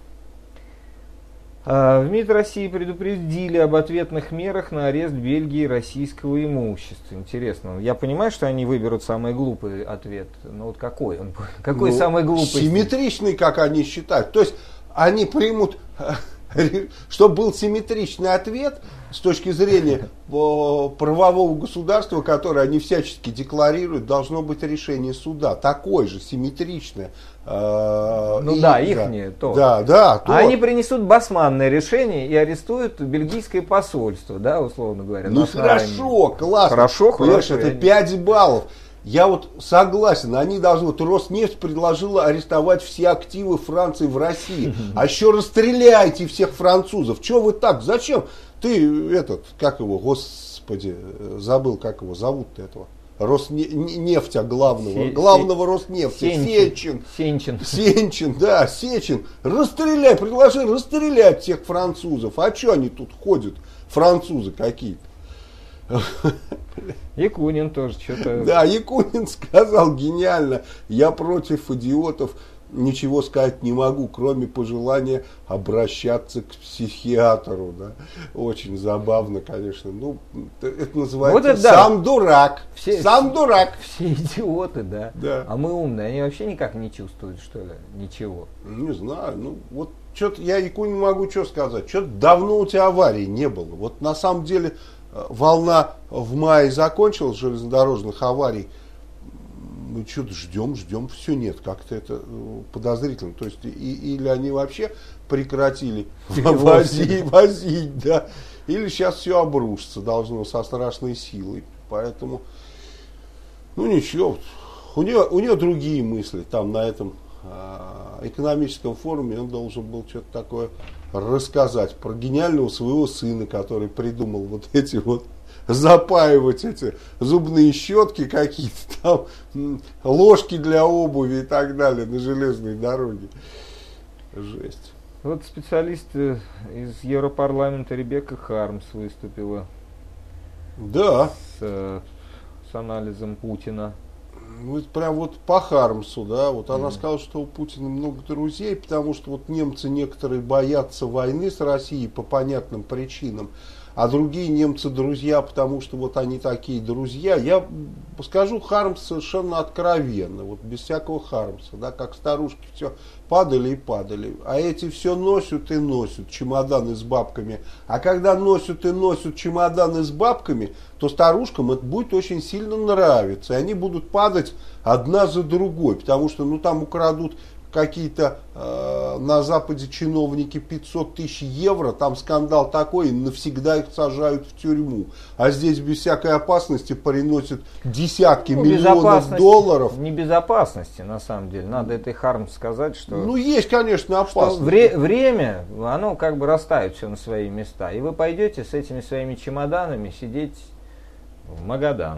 В МИД России предупредили об ответных мерах на арест Бельгии российского имущества. Интересно, я понимаю, что они выберут самый глупый ответ, но вот какой он? Какой ну, самый глупый? Симметричный, как они считают. То есть они примут, чтобы был симметричный ответ с точки зрения правового государства, которое они всячески декларируют, должно быть решение суда. Такое же, симметричное. Ну и, да, ихнее, то. Да, да, то. А они принесут басманное решение и арестуют бельгийское посольство, да, условно говоря. Ну хорошо, классно. Хорошо, хорошо. Это пять баллов. Я вот согласен, они должны, вот Роснефть предложила арестовать все активы Франции в России. А еще расстреляйте всех французов. Че вы так, зачем? Ты этот, как его, господи, забыл, как его зовут-то этого. Роснефтя главного, Се- главного Роснефти, Сенчин. Сенчин. Сенчин, да, Сечин. Расстреляй, предложи расстрелять всех французов. А что они тут ходят, французы какие-то? Якунин тоже что-то... Да, Якунин сказал гениально, я против идиотов ничего сказать не могу, кроме пожелания обращаться к психиатру. Да? Очень забавно, конечно. Ну, это называется вот это, сам да. дурак. Все, сам дурак. Все идиоты, да? да. А мы умные, они вообще никак не чувствуют, что ли? Ничего. Не знаю. Ну, вот что-то я Якунин могу что сказать. Что-то давно у тебя аварии не было. Вот на самом деле волна в мае закончилась железнодорожных аварий. Мы что-то ждем, ждем, все нет, как-то это подозрительно. То есть, и, или они вообще прекратили возить, возить, да, или сейчас все обрушится должно со страшной силой. Поэтому, ну ничего, у нее, у нее другие мысли. Там на этом э, экономическом форуме он должен был что-то такое рассказать про гениального своего сына, который придумал вот эти вот запаивать эти зубные щетки какие-то там, ложки для обуви и так далее на железной дороге. Жесть. Вот специалист из Европарламента Ребекка Хармс выступила. Да. С, с анализом Путина. Вот прям вот по Хармсу, да, вот она mm. сказала, что у Путина много друзей, потому что вот немцы некоторые боятся войны с Россией по понятным причинам. А другие немцы друзья, потому что вот они такие друзья. Я скажу Хармс совершенно откровенно, вот без всякого Хармса, да, как старушки все падали и падали. А эти все носят и носят чемоданы с бабками. А когда носят и носят чемоданы с бабками, то старушкам это будет очень сильно нравиться. И они будут падать одна за другой, потому что ну там украдут какие-то э, на Западе чиновники пятьсот тысяч евро, там скандал такой, и навсегда их сажают в тюрьму. А здесь без всякой опасности приносят десятки ну, миллионов долларов. Не безопасности, на самом деле. Надо этой Хармс сказать, что... Ну, есть, конечно, опасность. Вре- время, оно как бы расставит все на свои места. И вы пойдете с этими своими чемоданами сидеть в Магадан.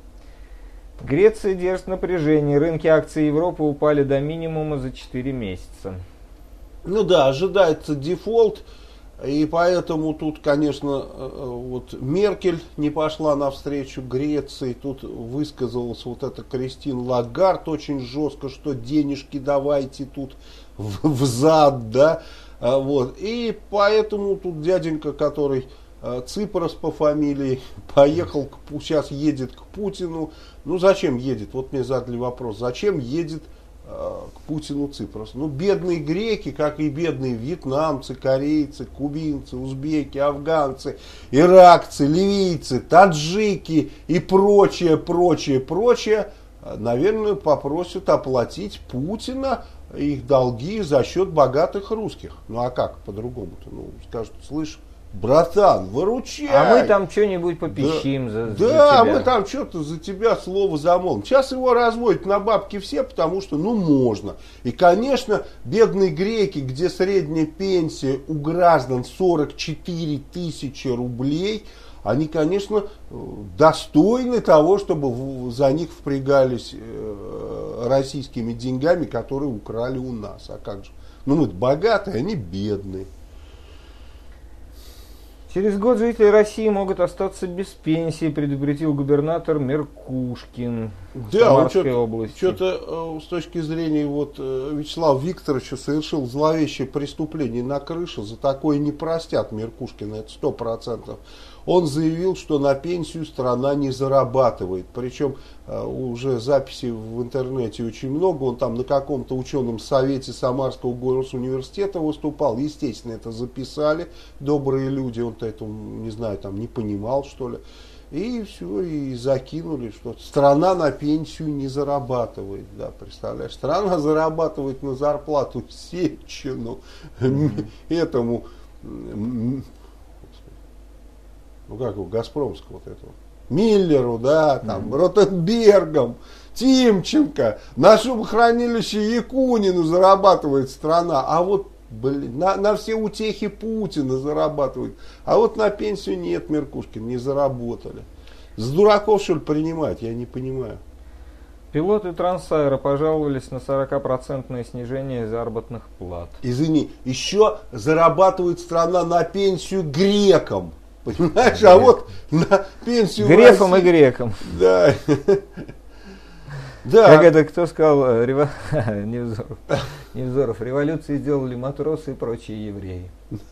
Греция держит напряжение. Рынки акций Европы упали до минимума за четыре месяца. Ну да, ожидается дефолт. И поэтому тут, конечно, вот Меркель не пошла навстречу Греции. Тут высказалась вот эта Кристин Лагард очень жестко, что денежки давайте тут в, в зад, да. Вот. И поэтому тут дяденька, который Ципрос по фамилии, поехал, к, сейчас едет к Путину. Ну зачем едет? Вот мне задали вопрос, зачем едет к Путину Ципрос. Ну, бедные греки, как и бедные вьетнамцы, корейцы, кубинцы, узбеки, афганцы, иракцы, ливийцы, таджики и прочее, прочее, прочее, наверное, попросят оплатить Путина их долги за счет богатых русских. Ну, а как по-другому-то? Ну, скажут, слышь, братан, выручай. А мы там что-нибудь попищим да, за, за да, тебя. мы там что-то за тебя слово замолвим. Сейчас его разводят на бабки все, потому что, ну, можно. И, конечно, бедные греки, где средняя пенсия у граждан сорок четыре тысячи рублей, они, конечно, достойны того, чтобы за них впрягались российскими деньгами, которые украли у нас. А как же? Ну, мы богатые, они бедные. Через год жители России могут остаться без пенсии, предупредил губернатор Меркушкин в да, Самарской области. Что-то с точки зрения вот, Вячеслава Викторовича совершил зловещее преступление на крыше, за такое не простят Меркушкина, это сто процентов. Он заявил, что на пенсию страна не зарабатывает. Причем уже записей в интернете очень много. Он там на каком-то ученом совете Самарского госуниверситета выступал. Естественно, это записали добрые люди. Он-то это, не знаю, там не понимал, что ли. И все, и закинули, что страна на пенсию не зарабатывает. Да, представляешь, страна зарабатывает на зарплату Сечину, mm-hmm. этому... ну как его, Газпромского вот этого, Миллеру, да, там, mm-hmm. Ротенбергом, Тимченко, на шубохранилище Якунину зарабатывает страна, а вот, блин, на, на все утехи Путина зарабатывает, а вот на пенсию нет, Меркушкин, не заработали. С дураков, что ли, принимать, я не понимаю. Пилоты Трансайра пожаловались на сорокапроцентное снижение заработных плат. Извини, еще зарабатывает страна на пенсию грекам. Понимаешь, а вот на пенсию Грефом России, и греком. Да. Да. Как это кто сказал? Рево... Невзоров. Невзоров. Революции сделали матросы и прочие евреи.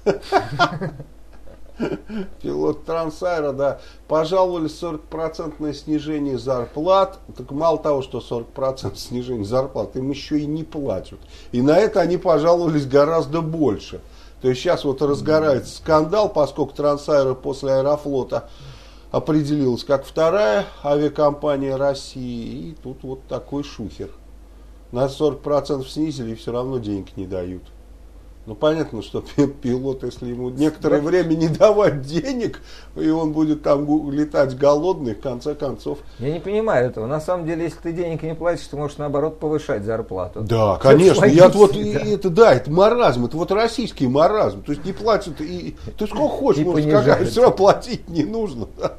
Пилот Трансайра, да, пожаловали сорок процентное снижение зарплат. Так мало того, что сорок процентов снижения зарплат, им еще и не платят. И на это они пожаловались гораздо больше. То есть сейчас вот разгорается скандал, поскольку Трансайра после Аэрофлота определилась как вторая авиакомпания России. И тут вот такой шухер. На сорок процентов снизили и все равно денег не дают. Ну понятно, что пилот, если ему некоторое да. время не давать денег, и он будет там летать голодный, в конце концов. Я не понимаю этого. На самом деле, если ты денег не платишь, ты можешь наоборот повышать зарплату. Да, конечно. Я вот, да. Это, да, это маразм, это вот российский маразм. То есть не платят, и ты сколько хочешь, может, какая, все равно платить не нужно. Да.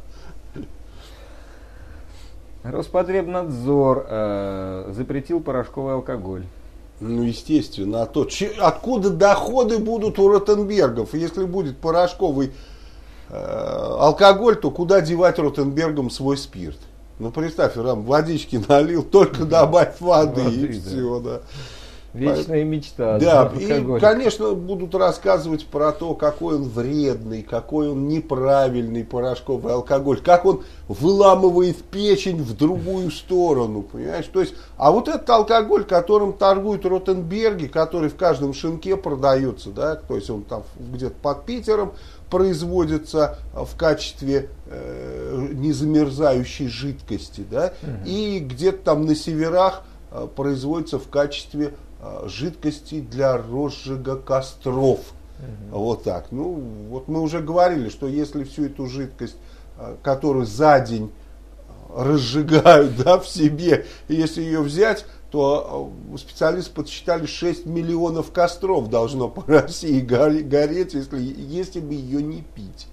Роспотребнадзор э, запретил порошковый алкоголь. Ну, естественно, а то, че, откуда доходы будут у Ротенбергов? Если будет порошковый э, алкоголь, то куда девать Ротенбергам свой спирт? Ну, представь, Рам, водички налил, только добавь воды, воды и да. все, да. Вечная мечта. Да, и, конечно, будут рассказывать про то, какой он вредный, какой он неправильный порошковый алкоголь, как он выламывает печень в другую сторону, понимаешь? То есть, а вот этот алкоголь, которым торгуют Ротенберги, который в каждом шинке продается, да, то есть он там где-то под Питером производится в качестве э, незамерзающей жидкости, да, угу. и где-то там на северах э, производится в качестве жидкости для розжига костров. Угу. Вот так. Ну, вот мы уже говорили, что если всю эту жидкость, которую за день разжигают, да, в себе, и если ее взять, то специалисты подсчитали, шесть миллионов костров должно по России гореть, если, если бы ее не пить.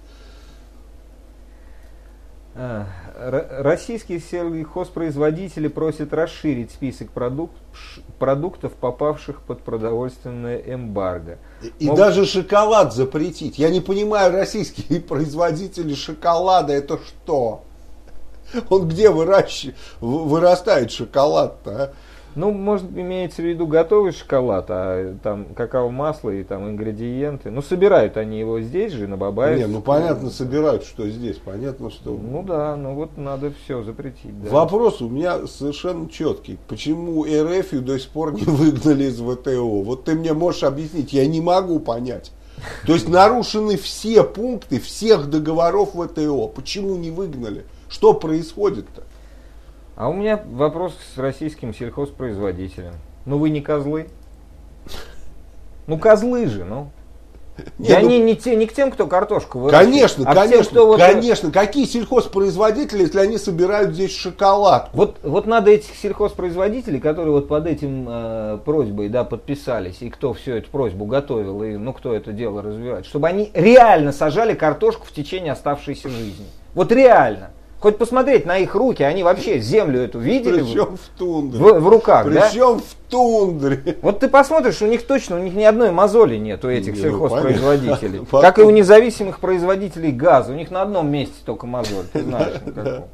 Российские сельхозпроизводители просят расширить список продукт, продуктов, попавших под продовольственное эмбарго. И, и Мог... даже шоколад запретить. Я не понимаю, российские производители шоколада это что? Он где выращ... вырастает шоколад-то? А? Ну, может, имеется в виду готовый шоколад, а там какао-масло и там ингредиенты. Ну, собирают они его здесь же, на Бабаевске. Не, ну понятно, собирают, что здесь, понятно, что... Ну да, ну вот надо все запретить. Да. Вопрос у меня совершенно четкий. Почему эр эф до сих пор не выгнали из вэ тэ о? Вот ты мне можешь объяснить, я не могу понять. То есть нарушены все пункты всех договоров вэ тэ о. Почему не выгнали? Что происходит-то? А у меня вопрос с российским сельхозпроизводителем. Ну вы не козлы? Ну козлы же, ну. Не, Я ну, не, не, те, не к тем, кто картошку выращивает. Конечно, а конечно, тем, кто вот, конечно. Какие сельхозпроизводители, если они собирают здесь шоколад? Вот, вот надо этих сельхозпроизводителей, которые вот под этим э, просьбой, да, подписались, и кто всю эту просьбу готовил, и ну кто это дело развивает, чтобы они реально сажали картошку в течение оставшейся жизни. Вот реально. Хоть посмотреть на их руки, они вообще землю эту видели Причем в тундре. В, в руках, Причем да? в тундре. Вот ты посмотришь, у них точно, у них ни одной мозоли нет, у этих Не, сельхозпроизводителей. ну, Как и у независимых производителей газа. У них на одном месте только мозоль, ты знаешь. На каком.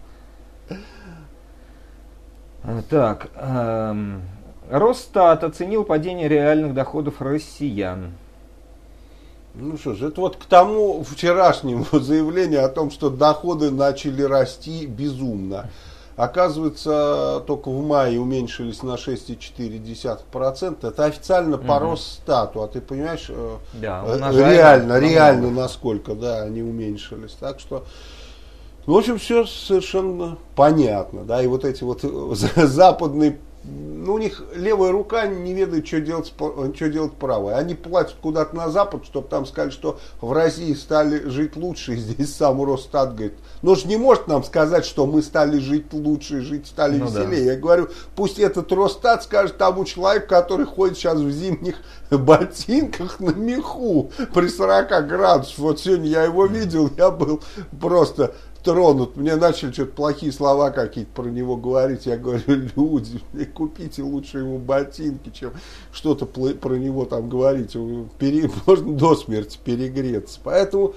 Так, эм, Росстат оценил падение реальных доходов россиян. Ну что ж, это вот к тому вчерашнему заявлению о том, что доходы начали расти безумно. Оказывается, только в мае уменьшились на шесть целых четыре десятых процента. Это официально по Угу. Росстату. А ты понимаешь, Да, реально, реально насколько, да, они уменьшились. Так что, в общем, все совершенно понятно. Да, и вот эти вот западные, ну, у них левая рука не ведает, что делать, что делать правой. Они платят куда-то на Запад, чтобы там сказали, что в России стали жить лучше. И здесь сам Росстат говорит, ну же не может нам сказать, что мы стали жить лучше, жить стали ну, веселее. Да. Я говорю, пусть этот Росстат скажет тому человеку, который ходит сейчас в зимних ботинках на меху при сорока градусах. Вот сегодня я его видел, я был просто... тронут. Мне начали что-то плохие слова какие-то про него говорить. Я говорю, люди, купите лучше ему ботинки, чем что-то про него там говорить. Пере, можно до смерти перегреться. Поэтому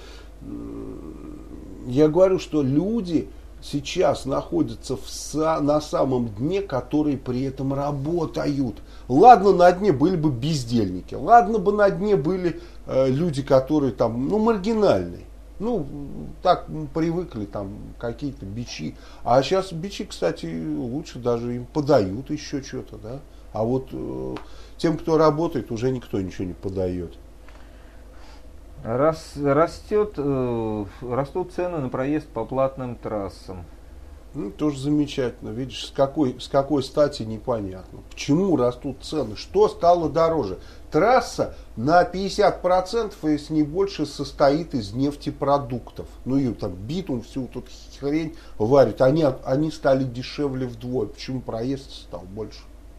я говорю, что люди сейчас находятся в, на самом дне, которые при этом работают. Ладно, на дне были бы бездельники. Ладно бы на дне были э, люди, которые там, ну, маргинальные. Ну, так привыкли, там, какие-то бичи. А сейчас бичи, кстати, лучше даже им подают еще что-то, да. А вот э, тем, кто работает, уже никто ничего не подает. Рас, растет, э, растут цены на проезд по платным трассам. Ну, тоже замечательно. Видишь, с какой, с какой стати непонятно. Почему растут цены? Что стало дороже? Трасса на пятьдесят процентов, если не больше, состоит из нефтепродуктов. Ну и там битум, всю тут хрень варят. Они, они стали дешевле вдвое. Почему проезд стал больше?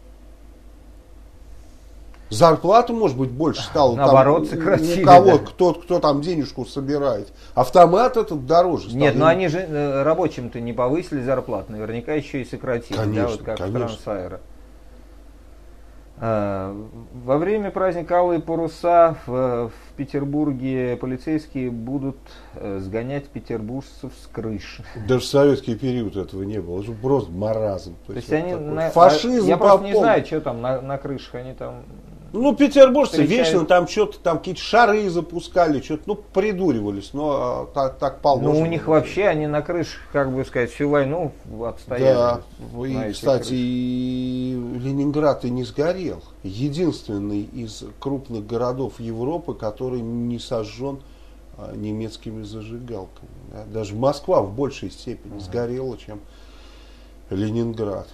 Зарплата, может быть, больше стала. Наоборот, там, сократили. У кого, да. кто, кто там денежку собирает. Автомат этот дороже стал. Нет, но они же э, рабочим-то не повысили зарплату, наверняка еще и сократили. Конечно, да, вот как конечно. в Трансаэро. А, во время праздника Алые паруса в, в Петербурге полицейские будут э, сгонять петербуржцев с крыш. Даже в советский период этого не было. Это просто маразм. То, То есть они на, фашизм. Я просто не знаю, что там на, на крышах они там. Ну, петербуржцы встречают... вечно там что-то, там какие-то шары запускали, что-то, ну, придуривались, но а, так, так положено. Ну, у них вообще, они на крышах, как бы сказать, всю войну отстояли. Да, и, кстати, и Ленинград и не сгорел. Единственный из крупных городов Европы, который не сожжен а, немецкими зажигалками. Да. Даже Москва в большей степени uh-huh. сгорела, чем Ленинград.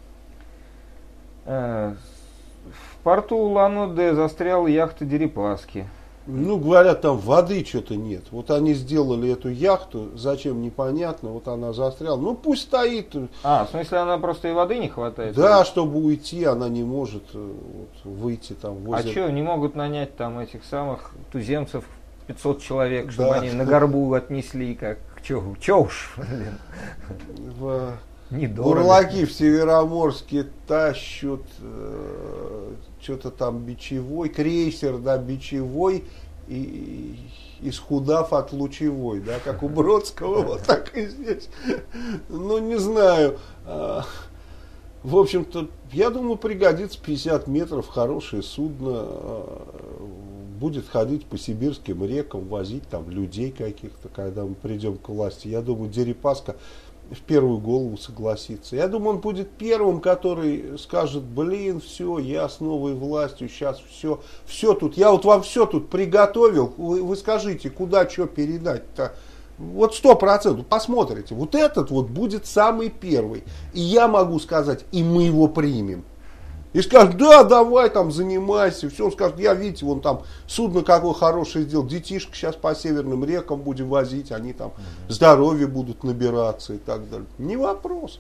Uh, В порту Улан-Удэ застряла яхта Дерипаски. Ну, говорят, там воды что-то нет. Вот они сделали эту яхту, зачем непонятно, вот она застряла. Ну, пусть стоит. А, в смысле, она просто и воды не хватает? Да, да? Чтобы уйти, она не может вот, выйти там в озеро. А что, не могут нанять там этих самых туземцев, пятьсот человек, чтобы да. они на горбу отнесли, как, чё, чё уж, блин. В... Недорого. Бурлаки в Североморске тащут э, что-то там бичевой, крейсер, да, бичевой, и, и исхудав от лучевой, да, как у Бродского, вот так и здесь. Ну, не знаю. В общем-то, я думаю, пригодится пятьдесят метров, хорошее судно, будет ходить по сибирским рекам, возить там людей каких-то, когда мы придем к власти. Я думаю, Дерипаска в первую голову согласится. Я думаю, он будет первым, который скажет: блин, все, я с новой властью, сейчас все, все тут, я вот вам все тут приготовил, вы, вы скажите, куда что передать-то? Вот сто процентов, посмотрите, вот этот вот будет самый первый. И я могу сказать, и мы его примем. И скажет: да, давай там занимайся. Все, он скажет: я, видите, вон там судно какое хорошее сделал, детишек сейчас по северным рекам будем возить, они там здоровье будут набираться и так далее. Не вопрос.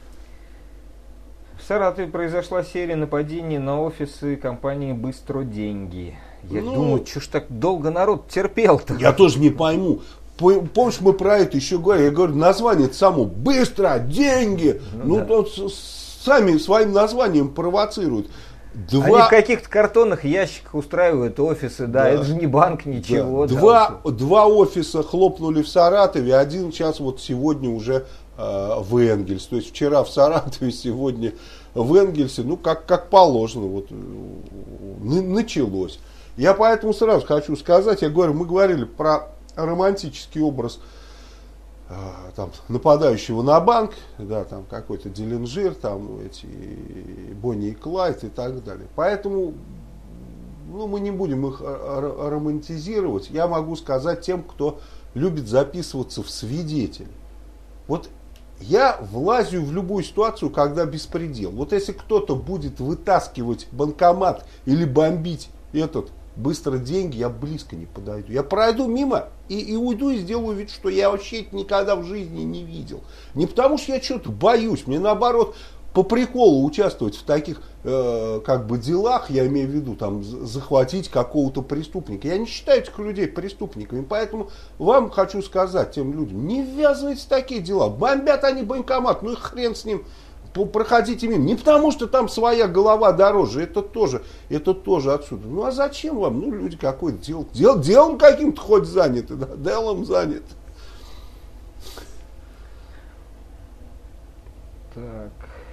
В Саратове произошла серия нападений на офисы компании «Быстро деньги». Я ну, думаю, что ж так долго народ терпел-то? Я тоже не пойму. Помнишь, мы про это еще говорили? Я говорю, название это само «Быстро деньги». Ну, ну да. то, сами своим названием провоцируют. Два... Они в каких-то картонных ящиках устраивают офисы, да, да. Это же не банк, ничего. Да. Два, да, два офиса хлопнули в Саратове, один сейчас вот сегодня уже э, в Энгельс. То есть вчера в Саратове, сегодня в Энгельсе, ну как, как положено, вот началось. Я поэтому сразу хочу сказать, я говорю, мы говорили про романтический образ там, нападающего на банк, да, там какой-то Диллинджер, там эти Бонни и Клайд и так далее. Поэтому ну, мы не будем их романтизировать. Я могу сказать тем, кто любит записываться в свидетели. Вот я влазю в любую ситуацию, когда беспредел. Вот если кто-то будет вытаскивать банкомат или бомбить этот быстро деньги, я близко не подойду. Я пройду мимо и, и уйду и сделаю вид, что я вообще это никогда в жизни не видел. Не потому что я что-то боюсь, мне наоборот по приколу участвовать в таких э, как бы делах, я имею в виду там захватить какого-то преступника. Я не считаю этих людей преступниками, поэтому вам хочу сказать, тем людям, не ввязывайтесь в такие дела. Бомбят они банкомат, ну и хрен с ним. Проходите мимо. Не потому, что там своя голова дороже, это тоже, это тоже отсюда. Ну а зачем вам? Ну люди какое-то дело, дел, делом каким-то хоть заняты, да, делом заняты. Так.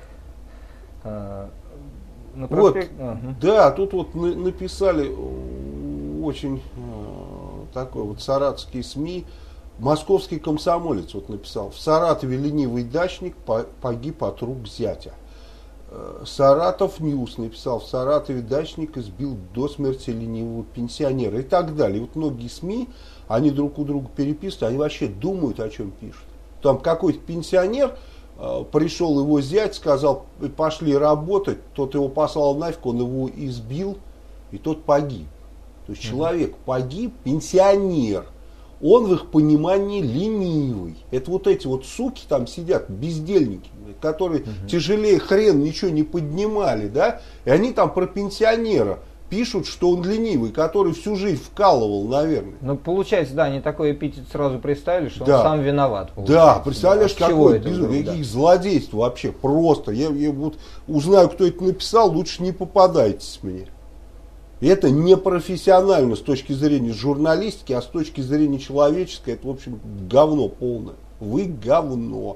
А, на проспект... Вот, ага. Да, тут вот на, написали очень а, такой вот саратовские СМИ. Московский комсомолец вот написал: в Саратове ленивый дачник погиб от рук зятя. Саратов Ньюс написал: в Саратове дачник избил до смерти ленивого пенсионера и так далее. И вот многие СМИ, они друг у друга переписывают, они вообще думают, о чем пишут. Там какой-то пенсионер, пришел его зять, сказал: пошли работать, тот его послал нафиг, он его избил, и тот погиб. То есть человек погиб, пенсионер. Он в их понимании ленивый. Это вот эти вот суки там сидят, бездельники, которые угу. тяжелее хрен ничего не поднимали, да, и они там про пенсионера пишут, что он ленивый, который всю жизнь вкалывал, наверное. Ну, получается, да, они такой эпитет сразу представили, что да. он сам виноват. Да, представляешь, да, какое безумие, какие да. злодейства вообще, просто. Я, я вот узнаю, кто это написал, лучше не попадайтесь мне. И это не профессионально с точки зрения журналистики, а с точки зрения человеческой, это, в общем, говно полное. Вы говно.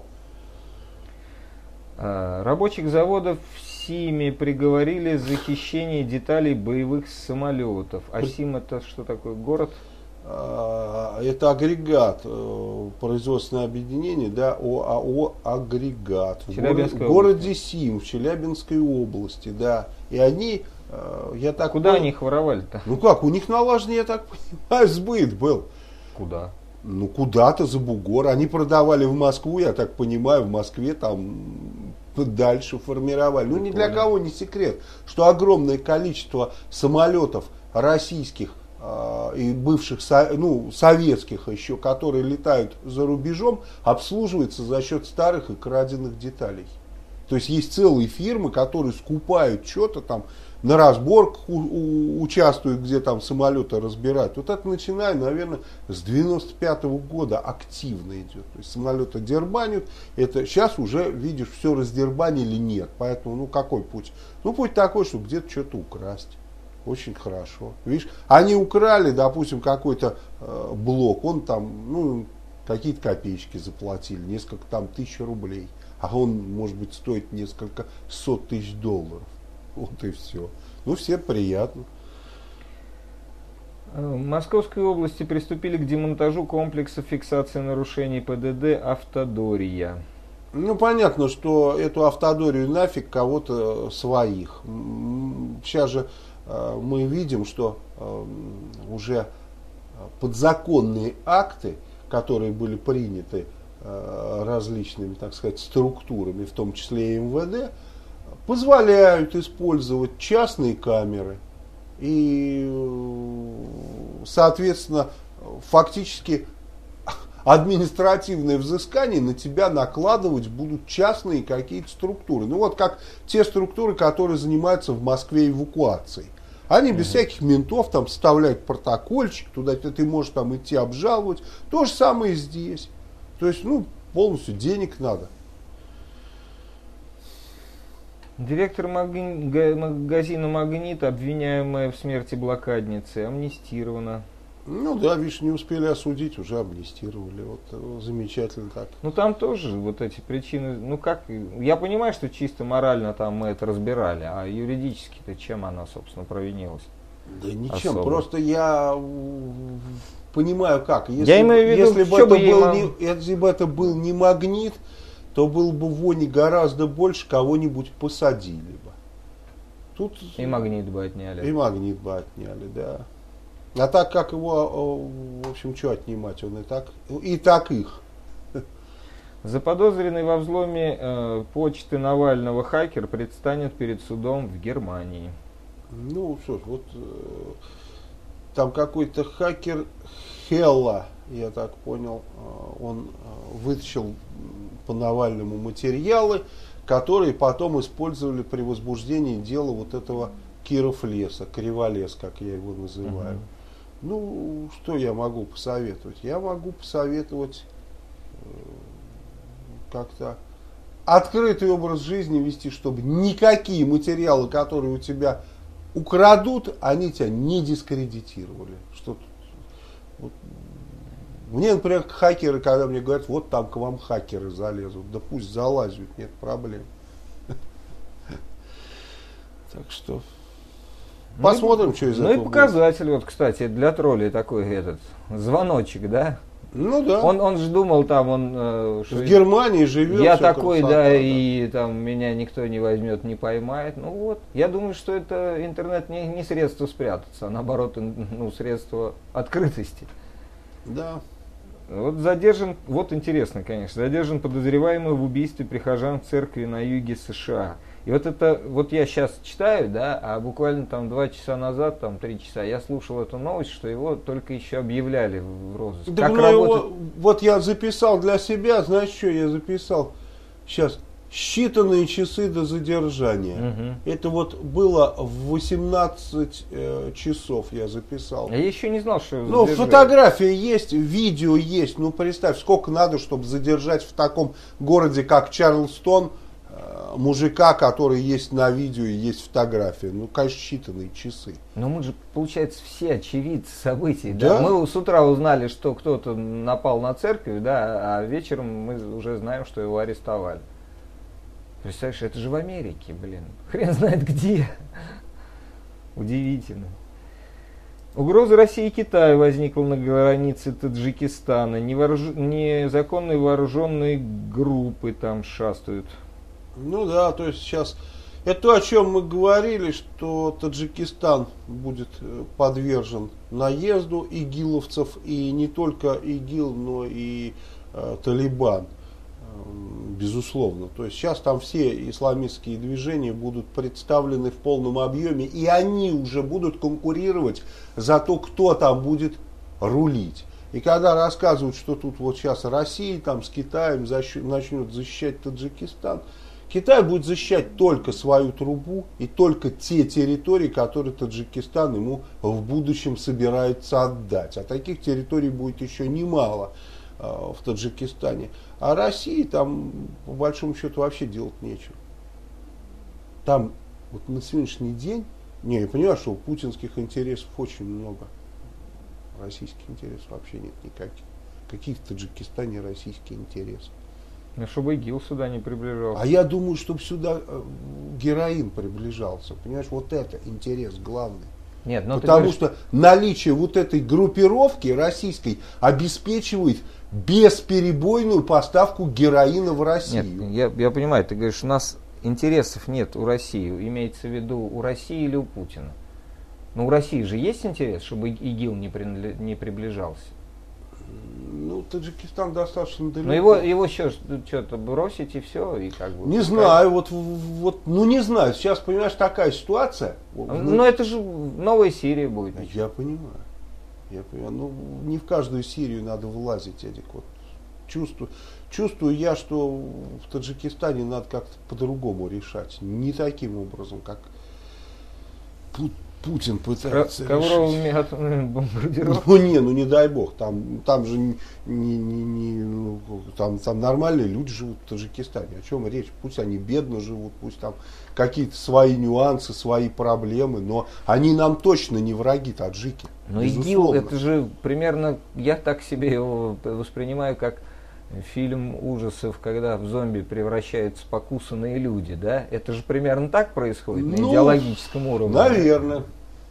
Рабочих заводов в СИМе приговорили за хищение деталей боевых самолетов. А СИМ это что такое? Город? Это агрегат, производственное объединение, да, ОАО «Агрегат». В городе, городе СИМ, в Челябинской области, да. И они... Я так Куда понял, они их воровали-то? Ну как, у них налажен, я так понимаю, сбыт был. Куда? Ну куда-то за бугор. Они продавали в Москву, я так понимаю, в Москве там дальше формировали. Ну ни для кого не секрет, что огромное количество самолетов российских э, и бывших, ну советских еще, которые летают за рубежом, обслуживается за счет старых и краденных деталей. То есть есть целые фирмы, которые скупают что-то там, на разборках у, у, участвуют, где там самолеты разбирают. Вот это начиная, наверное, с девяносто пятого года активно идет. То есть самолеты дербанят. Это сейчас уже, видишь, все раздербанили, нет. Поэтому, ну какой путь? Ну путь такой, что где-то что-то украсть. Очень хорошо. Видишь, они украли, допустим, какой-то э, блок, он там, ну, какие-то копеечки заплатили, несколько там тысяч рублей. а он, может быть, стоит несколько сот тысяч долларов. Вот и все. Ну, всем приятно. В Московской области приступили к демонтажу комплекса фиксации нарушений ПДД «Автодория». Ну, понятно, что эту автодорию нафиг кого-то своих. Сейчас же э, мы видим, что э, уже подзаконные акты, которые были приняты э, различными, так сказать, структурами, в том числе и эм вэ дэ, позволяют использовать частные камеры. И, соответственно, фактически административное взыскание на тебя накладывать будут частные какие-то структуры. Ну вот как те структуры, которые занимаются в Москве эвакуацией. Они без всяких ментов там составляют протокольчик, туда ты можешь там идти обжаловать. То же самое и здесь. То есть, ну, полностью денег надо. Директор магазина «Магнит», обвиняемая в смерти блокадницы, амнистирована. Ну да, видишь, не успели осудить, уже амнистировали. Вот замечательно так. Ну там тоже вот эти причины, ну как, я понимаю, что чисто морально там мы это разбирали, а юридически-то чем она, собственно, провинилась? Да ничем, особо. Просто я понимаю как. Если, я имею в виду, если, бы это бы был мог... не, если бы это был не «Магнит», то было бы вони гораздо больше, кого-нибудь посадили бы. Тут и «Магнит» бы отняли. И «Магнит» бы отняли, да. А так как его, в общем, что отнимать, он и так, и так их. Заподозренный во взломе э, почты Навального хакер предстанет перед судом в Германии. Ну, что ж, вот э, там какой-то хакер Хелла, я так понял, э, он э, вытащил по Навальному материалы, которые потом использовали при возбуждении дела вот этого Киров-леса, Криволес, как я его называю. Uh-huh. Ну, что я могу посоветовать? Я могу посоветовать э, как-то открытый образ жизни вести, чтобы никакие материалы, которые у тебя украдут, они тебя не дискредитировали. Что вот, мне, например, хакеры, когда мне говорят, вот там к вам хакеры залезут, да пусть залазят, нет проблем. Так что посмотрим, ну, что из ну этого и показатель, будет. Вот, кстати, для троллей такой этот звоночек, да? Ну да. Он, он же думал там, он э, в Германии живет. Я такой, красота, да, да, и там меня никто не возьмет, не поймает. Ну вот, я думаю, что это интернет не, не средство спрятаться, а наоборот, ну, средство открытости. Да. Вот задержан, вот интересно, конечно, задержан подозреваемый в убийстве прихожан в церкви на юге США. И вот это, вот я сейчас читаю, да, а буквально там два часа назад, там три часа, я слушал эту новость, что его только еще объявляли в розыск. Да, ну, работает... его, вот я записал для себя, знаешь, что я записал? Сейчас, считанные часы до задержания. Угу. Это вот было в восемнадцать э, часов я записал. Я еще не знал, что... Ну, фотография есть, видео есть. Ну, представь, сколько надо, чтобы задержать в таком городе, как Чарльстон, мужика, который есть на видео и есть фотография. Ну, конечно, считанные часы. Но мы же, получается, все очевидцы событий. Да? Да? Мы с утра узнали, что кто-то напал на церковь, да, а вечером мы уже знаем, что его арестовали. Представляешь, это же в Америке, блин. Хрен знает где. Удивительно. Угроза России и Китая возникла на границе Таджикистана. Невооруж... Незаконные вооруженные группы там шастают. Ну да, то есть сейчас это то, о чем мы говорили, что Таджикистан будет подвержен наезду игиловцев, и не только ИГИЛ, но и э, Талибан, э, безусловно. То есть сейчас там все исламистские движения будут представлены в полном объеме, и они уже будут конкурировать за то, кто там будет рулить. И когда рассказывают, что тут вот сейчас Россия там с Китаем защ... начнет защищать Таджикистан, Китай будет защищать только свою трубу и только те территории, которые Таджикистан ему в будущем собирается отдать. А таких территорий будет еще немало э, в Таджикистане. А России там, по большому счету, вообще делать нечего. Там вот на сегодняшний день, не, я понимаю, что у путинских интересов очень много. Российских интересов вообще нет никаких. Каких в Таджикистане российские интересы? Ну, чтобы ИГИЛ сюда не приближался. А я думаю, чтобы сюда героин приближался. Понимаешь, вот это интерес главный. Нет, но Потому говоришь... что наличие вот этой группировки российской обеспечивает бесперебойную поставку героина в Россию. Нет, я, я понимаю, ты говоришь, у нас интересов нет у России. Имеется в виду у России или у Путина? Но у России же есть интерес, чтобы ИГИЛ не, при, не приближался? Ну, Таджикистан достаточно далеко. Но его, его еще что-то бросить и все, и как бы... Не знаю, вот, вот, ну не знаю, сейчас, понимаешь, такая ситуация. Ну, ну это же новая Сирия будет. Значит. Я понимаю, я понимаю, ну не в каждую Сирию надо вылазить, Эдик, вот. Чувствую, чувствую я, что в Таджикистане надо как-то по-другому решать, не таким образом, как Путин пытается ковровыми атомными бомбардировками. Ну не, ну не дай бог, там, там же не, не, не, ну, там, там нормальные люди живут в Таджикистане. О чем речь? Пусть они бедно живут, пусть там какие-то свои нюансы, свои проблемы, но они нам точно не враги, таджики. Но ИГИЛ, это же примерно, я так себе его воспринимаю как фильм ужасов, когда в зомби превращаются покусанные люди, да? Это же примерно так происходит на ну, идеологическом уровне. Наверное.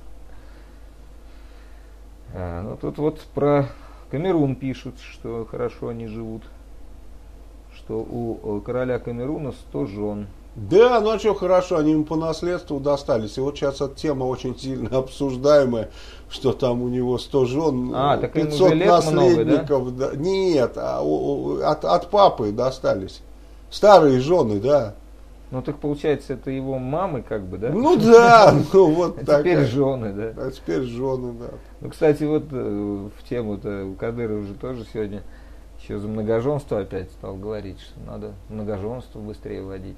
А, ну тут вот про Камерун пишут, что хорошо они живут, что у короля Камеруна сто жен. Да, ну а что хорошо, они им по наследству достались. И вот сейчас эта тема очень сильно обсуждаемая, что там у него сто жен, а, так пятьсот наследников. Много, да? Да, нет, а, у, от, от папы достались. Старые жены, да. Ну так получается, это его мамы как бы, да? Ну да, ну вот а так. Теперь жены, да. А теперь жены, да. Ну, кстати, вот в тему-то у Кадырова же тоже сегодня еще за многоженство опять стал говорить, что надо многоженство быстрее вводить.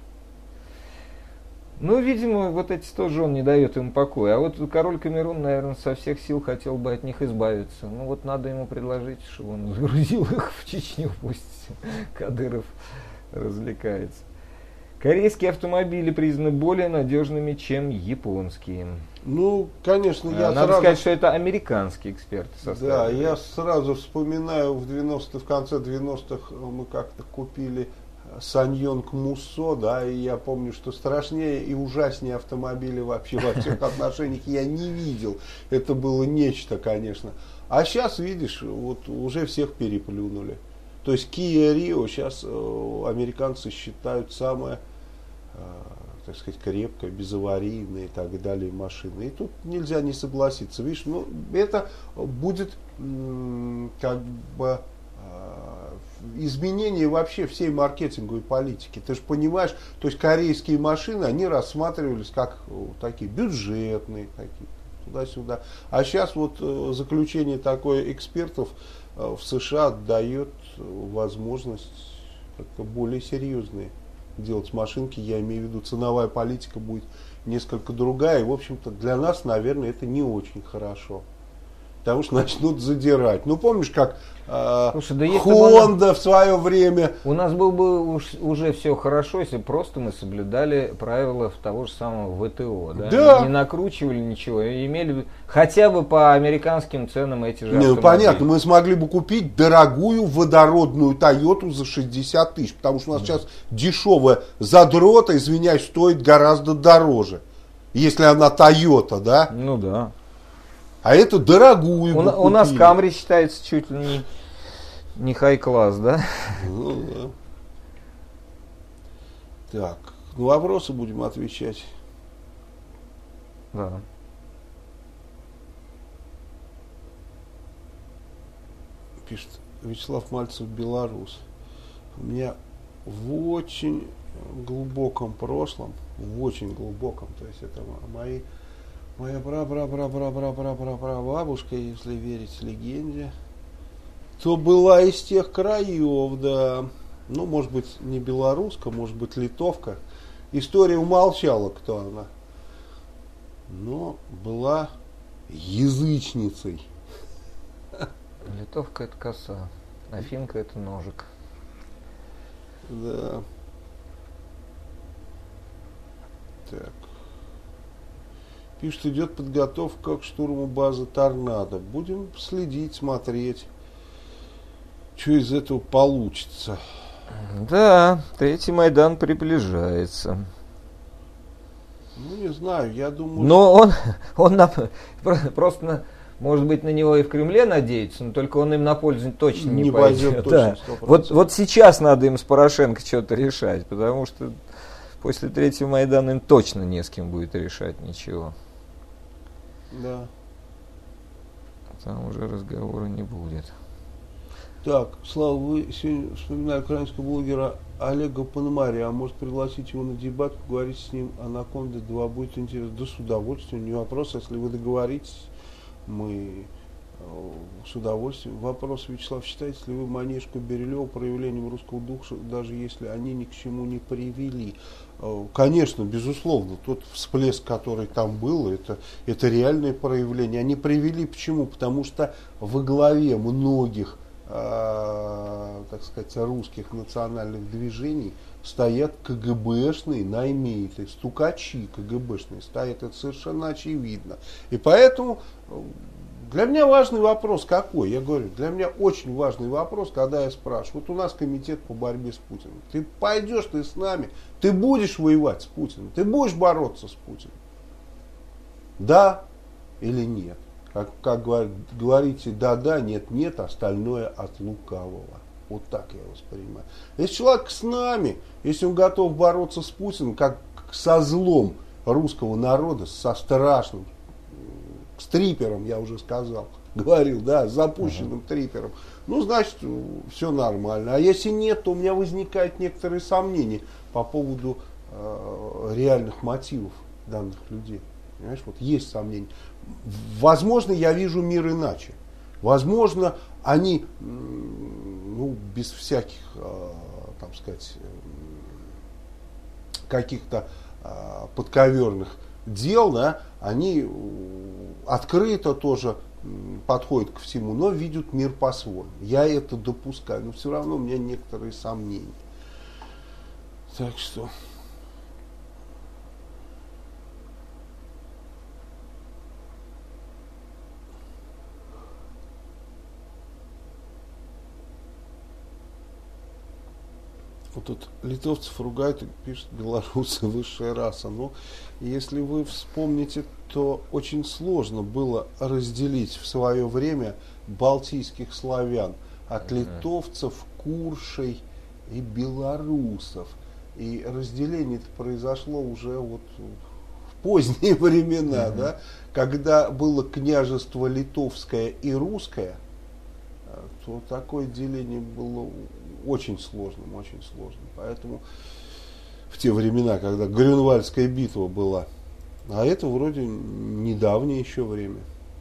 Ну, видимо, вот эти сто жен не дают ему покоя. А вот король Камерун, наверное, со всех сил хотел бы от них избавиться. Ну, вот надо ему предложить, чтобы он загрузил их в Чечню, пусть Кадыров развлекается. Корейские автомобили признаны более надежными, чем японские. Ну, конечно, я Надо сразу... сказать, что это американские эксперты составили. Да, я сразу вспоминаю, в девяностых, в конце девяностых мы как-то купили Саньонг Муссо, да, и я помню, что страшнее и ужаснее автомобили вообще во всех отношениях я не видел. Это было нечто, конечно. А сейчас, видишь, вот уже всех переплюнули. То есть Kia Rio сейчас э, американцы считают самая, э, так сказать, крепкая, безаварийная и так далее машина. И тут нельзя не согласиться. Видишь, ну, это будет м- как бы изменение вообще всей маркетинговой политики. Ты же понимаешь, то есть корейские машины, они рассматривались как такие бюджетные, такие, туда-сюда. А сейчас вот заключение такое экспертов в США дает возможность как-то более серьезные делать машинки. Я имею в виду, ценовая политика будет несколько другая. И, в общем-то, для нас, наверное, это не очень хорошо. Потому что начнут задирать. Ну, помнишь, как э, Слушай, да Honda нас, в свое время... У нас было бы уж, уже все хорошо, если просто мы соблюдали правила того же самого ВТО. Да? Да. Не накручивали ничего, имели хотя бы по американским ценам эти же Не, автомобили. Понятно, мы смогли бы купить дорогую водородную Тойоту за шестьдесят тысяч. Потому что у нас mm. сейчас дешевая задрота, извиняюсь, стоит гораздо дороже. Если она Тойота, да? Ну да. А это дорогую. У, у нас Камри считается чуть ли не, не хай-класс, да? Ну да. Так, ну вопросы будем отвечать. Да. Пишет Вячеслав Мальцев, белорус. У меня в очень глубоком прошлом, в очень глубоком, то есть это мои... Моя бра-бра-бра-бра-бра-бра-бра-бра-бабушка, если верить легенде, то была из тех краев, да. Ну, может быть, не белоруска, может быть, литовка. История умолчала, кто она. Но была язычницей. Литовка это коса, а финка это ножик. Да. Так. Пишет, идет подготовка к штурму базы Торнадо. Будем следить, смотреть, что из этого получится. Да, третий Майдан приближается. Ну, не знаю, я думаю... Но он, он на, просто, может быть, на него и в Кремле надеется, но только он им на пользу точно не, не пойдет. Точно, да. вот, вот сейчас надо им с Порошенко что-то решать, потому что после третьего Майдана им точно не с кем будет решать ничего. Да. Там уже разговора не будет. Так, Слава, вы сегодня вспоминали украинского блогера Олега Пономаря, а может пригласить его на дебат, поговорить с ним, Анаконда два будет интересно. Да с удовольствием, не вопрос, если вы договоритесь, мы с удовольствием. Вопрос, Вячеслав, считаете ли вы Манежку Берилева проявлением русского духа, даже если они ни к чему не привели? Конечно, безусловно, тот всплеск, который там был, это, это реальное проявление. Они привели почему? Потому что во главе многих Э, так сказать, русских национальных движений стоят КГБшные наймиты, стукачи КГБшные стоят, это совершенно очевидно. И поэтому для меня важный вопрос какой? Я говорю, для меня очень важный вопрос, когда я спрашиваю, вот у нас комитет по борьбе с Путиным, ты пойдешь ты с нами, ты будешь воевать с Путиным, ты будешь бороться с Путиным? Да или нет? Как, как говорите, да-да, нет-нет, остальное от лукавого. Вот так я воспринимаю. Если человек с нами, если он готов бороться с Путиным, как со злом русского народа, со страшным, с трипером, я уже сказал, говорил, да, с запущенным uh-huh. трипером, ну, значит, все нормально. А если нет, то у меня возникают некоторые сомнения по поводу э, реальных мотивов данных людей. Понимаешь, вот есть сомнения. Возможно, я вижу мир иначе. Возможно, они, ну, без всяких, так сказать, каких-то подковерных дел, да, они открыто тоже подходят ко всему, но видят мир по-своему. Я это допускаю, но все равно у меня некоторые сомнения. Так что... Вот тут литовцев ругают и пишут, белорусы высшая раса. Но если вы вспомните, то очень сложно было разделить в свое время балтийских славян от литовцев, куршей и белорусов. И разделение это произошло уже вот в поздние времена, uh-huh. да, когда было княжество литовское и русское, то такое деление было очень сложным, очень сложным. Поэтому в те времена, когда Грюнвальдская битва была, а это вроде недавнее еще время.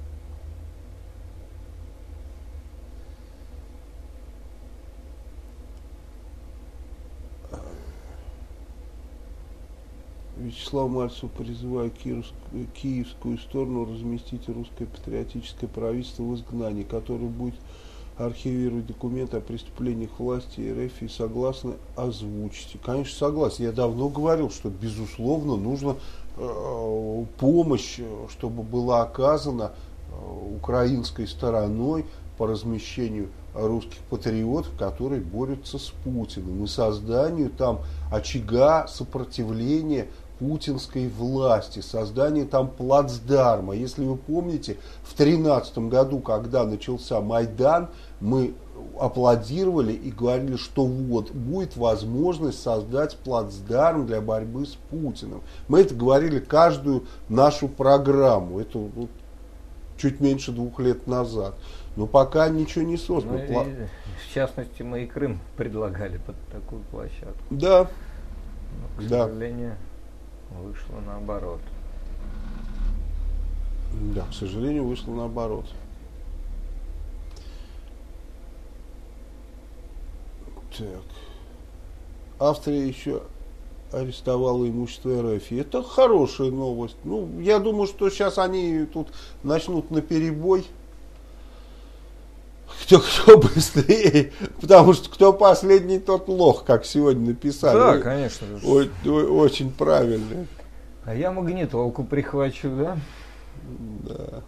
Вячеслав Мальцев призывает киевскую, киевскую сторону разместить русское патриотическое правительство в изгнании, которое будет архивировать документы о преступлениях власти РФ и согласны озвучить. Конечно, согласен. Я давно говорил, что безусловно нужно э, помощь, чтобы была оказана э, украинской стороной по размещению русских патриотов, которые борются с Путиным, и созданию там очага сопротивления путинской власти, создание там плацдарма. Если вы помните, в две тысячи тринадцатом году, когда начался Майдан, мы аплодировали и говорили, что вот будет возможность создать плацдарм для борьбы с Путиным. Мы это говорили каждую нашу программу. Это вот чуть меньше двух лет назад. Но пока ничего не создано. Ну, и, в частности, мы и Крым предлагали под такую площадку. Да. Но, к да. сожалению, вышло наоборот. Да, к сожалению, вышло наоборот. Так. Австрия еще арестовала имущество РФ. Это хорошая новость. Ну, я думаю, что сейчас они тут начнут наперебой. Кто, кто быстрее, потому что кто последний, тот лох, как сегодня написали. Да, конечно. О, о, очень правильно. А я магнитолку прихвачу, да? Да.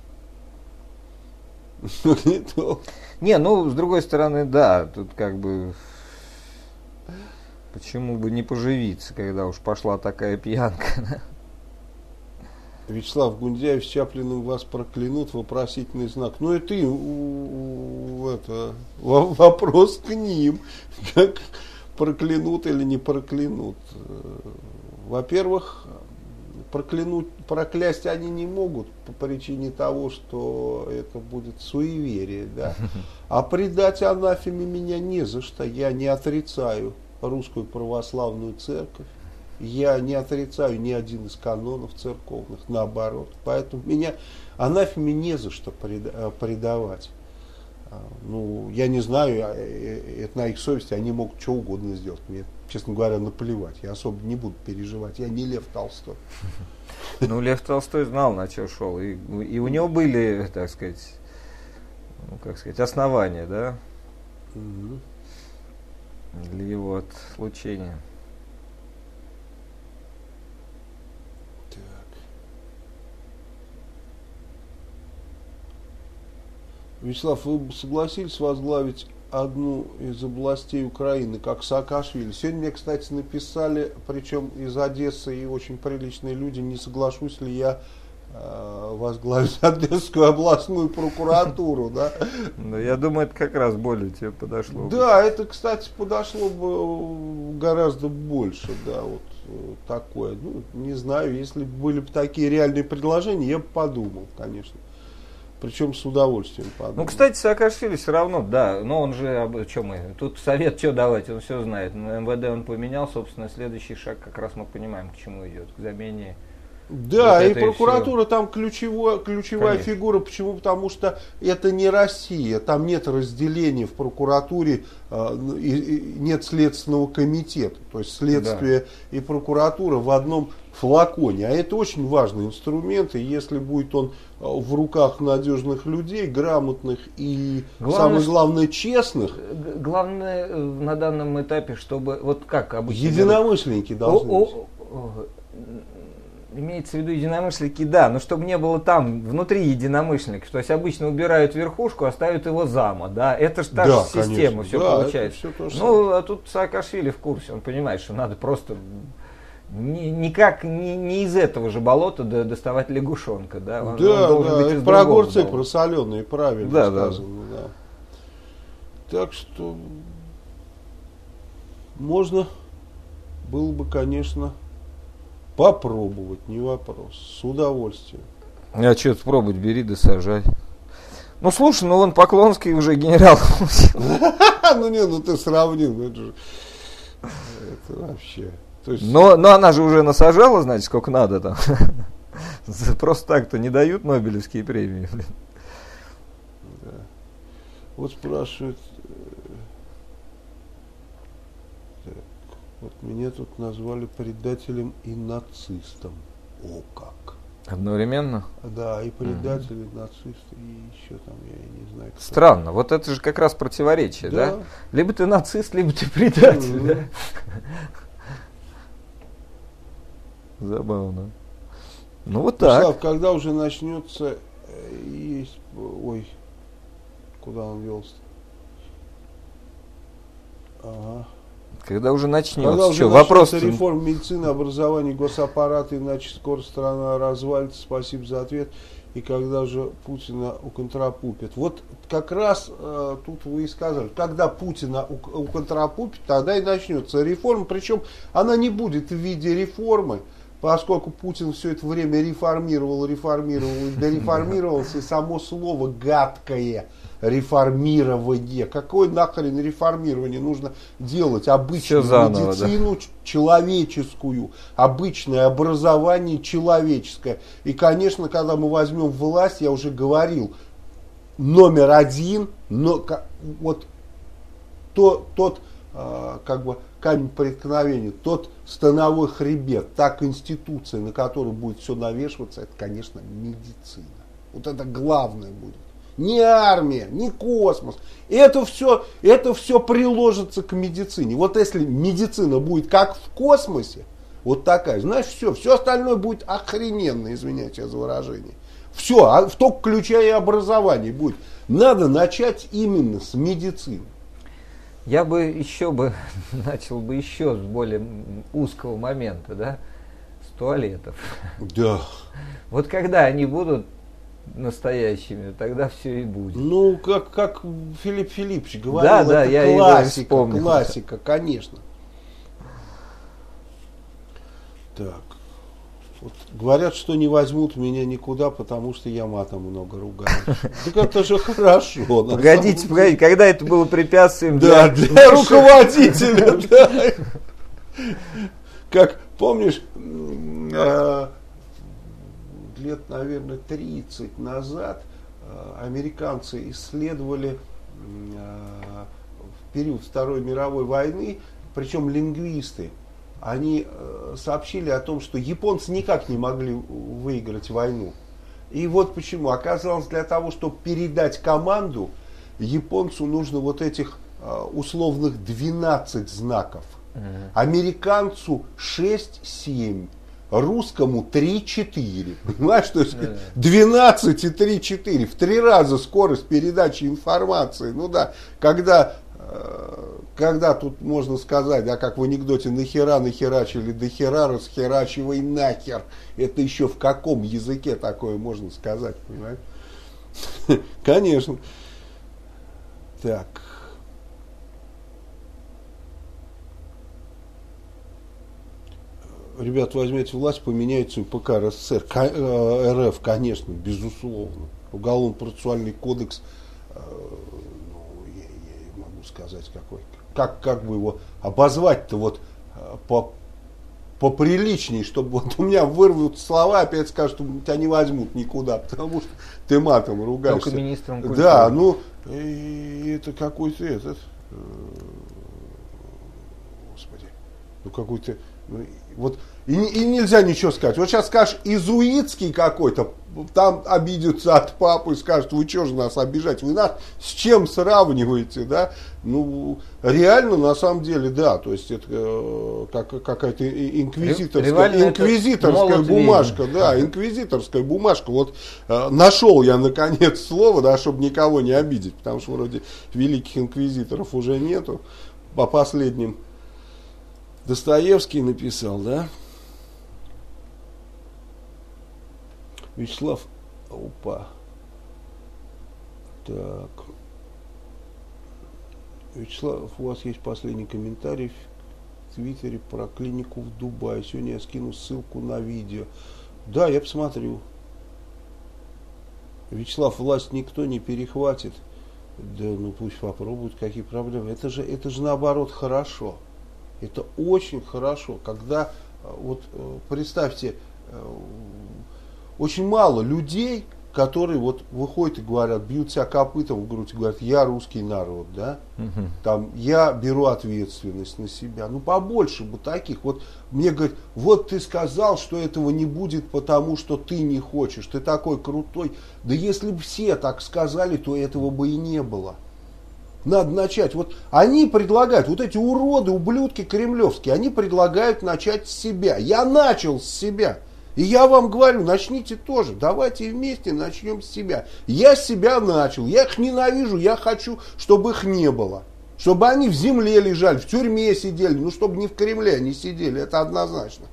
Магнитолку. Не, ну, с другой стороны, да, тут как бы Почему бы не поживиться, когда уж пошла такая пьянка? Вячеслав Гундяев с Чаплиным вас проклянут, вопросительный знак. Ну это и у, у, это, вопрос к ним, как проклянут или не проклянут. Во-первых, проклянуть, проклясть они не могут по причине того, что это будет суеверие. Да? А предать анафеме меня не за что. Я не отрицаю русскую православную церковь. Я не отрицаю ни один из канонов церковных, наоборот. Поэтому меня анафеме не за что предавать. Ну, я не знаю, это на их совести, они могут что угодно сделать. Мне, честно говоря, наплевать. Я особо не буду переживать. Я не Лев Толстой. Ну, Лев Толстой знал, на что шел. И, и у него были, так сказать, ну, как сказать, основания, да, угу. для его отлучения. Вячеслав, вы бы согласились возглавить одну из областей Украины, как Саакашвили? Сегодня мне, кстати, написали, причем из Одессы и очень приличные люди, не соглашусь ли я э, возглавить Одесскую областную прокуратуру. Да? Ну, я думаю, это как раз более тебе подошло. Да, это, кстати, подошло бы гораздо больше, да, вот такое. Ну, не знаю, если бы были бы такие реальные предложения, я бы подумал, конечно. Причем с удовольствием подумал. Ну, кстати, Саакашвили все равно, да, но он же, об чем мы, тут совет что давать, он все знает. На эм вэ дэ он поменял, собственно, следующий шаг как раз мы понимаем, к чему идет, к замене. Да, вот и прокуратура и там ключевая, ключевая фигура. Почему? Потому что это не Россия, там нет разделения в прокуратуре, э, и, и нет следственного комитета. То есть следствие да. и прокуратура в одном флаконе. А это очень важный инструмент, и если будет он в руках надежных людей, грамотных и, главное, самое главное, честных. Главное на данном этапе, чтобы, вот как обычно... Единомышленники должны о, быть. О, о, имеется в виду единомышленники, да, но чтобы не было там внутри единомышленников. То есть обычно убирают верхушку, оставят его зама, да, это же та да, же система, все да, получается. Все то же ну, самое. А тут Саакашвили в курсе, он понимает, что надо просто ни, никак не, не из этого же болота доставать лягушонка, да, он, да, он должен да, быть из про огурцы, болота. про соленые, правильно да, сказано, да. да. Так что можно было бы, конечно, попробовать, не вопрос, с удовольствием. А что пробовать, бери да сажай. Ну слушай, ну вон Поклонский уже генерал. Ну не, ну ты сравнил, это же, это вообще. Но, но она же уже насажала, значит, сколько надо там. Просто так-то не дают Нобелевские премии. Да. Вот спрашивают, так, вот меня тут назвали предателем и нацистом. О как! Одновременно? Да, и предатели, mm-hmm. нацисты, и еще там, я не знаю. Кто. Странно, вот это же как раз противоречие, да? да? Либо ты нацист, либо ты предатель, mm-hmm. да? Забавно. Ну вот так. Слав, когда уже начнется, есть, ой, куда он велся? Ага. Когда уже начнется. Когда уже Что, начнется вопрос реформа медицины, образования, госаппарата, иначе скоро страна развалится. Спасибо за ответ. И когда же Путина уконтрапупят. Вот как раз э, тут вы и сказали, когда Путина уконтрапупят, тогда и начнется реформа. Причем она не будет в виде реформы, поскольку Путин все это время реформировал, реформировал, дореформировался, и само слово гадкое реформирование. Какое нахрен реформирование нужно делать? Обычную заново, медицину, да. человеческую, обычное образование человеческое. И, конечно, когда мы возьмем власть, я уже говорил, номер один, но, вот то, тот, э, как бы, камень преткновения, тот становой хребет, та конституция, на которую будет все навешиваться, это, конечно, медицина. Вот это главное будет. Не армия, не космос. Это все, это все приложится к медицине. Вот если медицина будет как в космосе, вот такая, знаешь, все, все остальное будет охрененно, извиняйте за выражение. Все, а в том ключе и образование будет. Надо начать именно с медицины. Я бы еще бы начал бы еще с более узкого момента, да, с туалетов. Да. Вот когда они будут настоящими, тогда все и будет. Ну, как, как Филипп Филиппович говорил, да, да, это я классика, классика, конечно. Так. Вот говорят, что не возьмут меня никуда, потому что я матом много ругаюсь. Так это же хорошо. Погодите, погодите, когда это было препятствием для, да, для руководителя? Да. Как, помнишь, лет, наверное, тридцать назад американцы исследовали в период Второй мировой войны, причем лингвисты, они сообщили о том, что японцы никак не могли выиграть войну. И вот почему. Оказалось, для того, чтобы передать команду, японцу нужно вот этих условных двенадцать знаков. Mm-hmm. Американцу шесть-семь, русскому три-четыре. Понимаешь, то есть mm-hmm. двенадцать и три-четыре. В три раза скорость передачи информации. Ну да, когда... Когда тут можно сказать, да, как в анекдоте, нахера нахерачили, дохера расхерачивай нахер. Это еще в каком языке такое можно сказать, понимаешь? Конечно. Так. Ребят, возьмете власть, поменяется ПК РСФСР. РФ, конечно, безусловно. Уголовно-процессуальный кодекс, сказать какой, как, как бы его обозвать-то вот по, поприличней, чтобы вот у меня вырвут слова, опять скажут, что тебя не возьмут никуда, потому что ты матом ругаешься. Только министром культуры. Да, ну, и это какой-то этот, господи, ну какой-то, ну, вот, и, и нельзя ничего сказать. Вот сейчас скажешь, изуитский какой-то, там обидятся от папы и скажут, вы что же нас обижать, вы нас с чем сравниваете, да? Ну, реально, на самом деле, да, то есть это э, как, какая-то инквизиторская, инквизиторская бумажка, да, инквизиторская бумажка. Вот э, нашел я, наконец, слово, да, чтобы никого не обидеть, потому что вроде великих инквизиторов уже нету. По последним Достоевский написал, да? Вячеслав, опа, так, Вячеслав, у вас есть последний комментарий в Твиттере про клинику в Дубае. Сегодня я скину ссылку на видео. Да, я посмотрю. Вячеслав, власть никто не перехватит. Да, ну пусть попробуют, какие проблемы. Это же, это же наоборот хорошо. Это очень хорошо, когда, вот представьте, очень мало людей, которые вот выходят и говорят, бьют себя копытом в грудь, говорят, я русский народ, да, угу. Там, я беру ответственность на себя. Ну, побольше бы таких. Вот мне говорят, вот ты сказал, что этого не будет, потому что ты не хочешь, ты такой крутой. Да если бы все так сказали, то этого бы и не было. Надо начать. Вот они предлагают, вот эти уроды, ублюдки кремлевские, они предлагают начать с себя. Я начал с себя. И я вам говорю, начните тоже. Давайте вместе начнем с себя. Я с себя начал. Я их ненавижу. Я хочу, чтобы их не было. Чтобы они в земле лежали, в тюрьме сидели. Ну, чтобы не в Кремле они сидели. Это однозначно.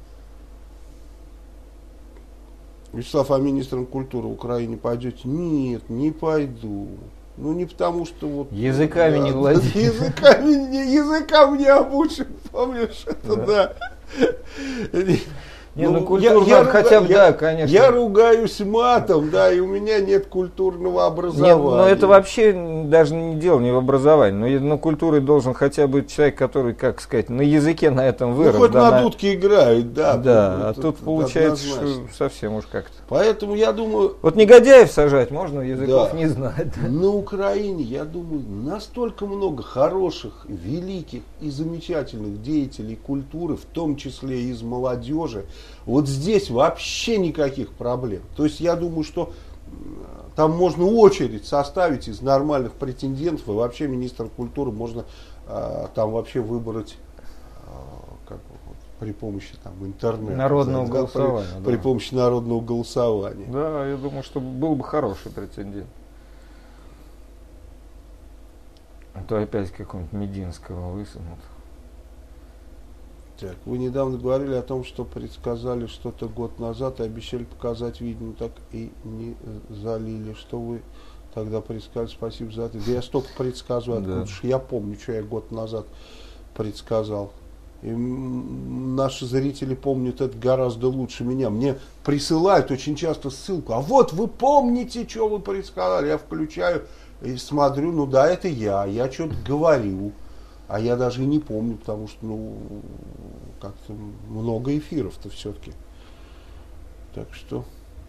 Вячеслав, а министром культуры в Украине пойдете? Нет, не пойду. Ну, не потому, что вот... Языками да, не владеет. Языками, языкам не обучен, помнишь? Это да. да. Не, ну, ну культурно я, я хотя бы, я, да, конечно. Я ругаюсь матом, да, и у меня нет культурного образования. Нет, но это вообще даже не дело не в образовании. Но на культуре должен хотя бы человек, который, как сказать, на языке на этом вырос. Ну, хоть да, на, на дудке играет, да. Да, ну, а это, тут это получается, что совсем уж как-то. Поэтому я думаю... Вот негодяев сажать можно, языков да, не знать. На Украине, я думаю, настолько много хороших, великих и замечательных деятелей культуры, в том числе из молодежи. Вот здесь вообще никаких проблем. То есть я думаю, что там можно очередь составить из нормальных претендентов, и вообще министра культуры можно а, там вообще выбрать а, как бы, вот, при помощи там, интернета. Народного да, голосования. При, да. при помощи народного голосования. Да, я думаю, что был бы хороший претендент. А то опять какого-нибудь Мединского высунут. Так, вы недавно говорили о том, что предсказали что-то год назад и обещали показать видео, но так и не залили. Что вы тогда предсказали? Спасибо за это. Да я столько предсказываю, откуда Да. ж я помню, что я год назад предсказал. И наши зрители помнят это гораздо лучше меня. Мне присылают очень часто ссылку. А вот вы помните, что вы предсказали? Я включаю и смотрю, ну да, это я. Я что-то говорю. А я даже и не помню, потому что, ну, как-то много эфиров-то все-таки. Так что...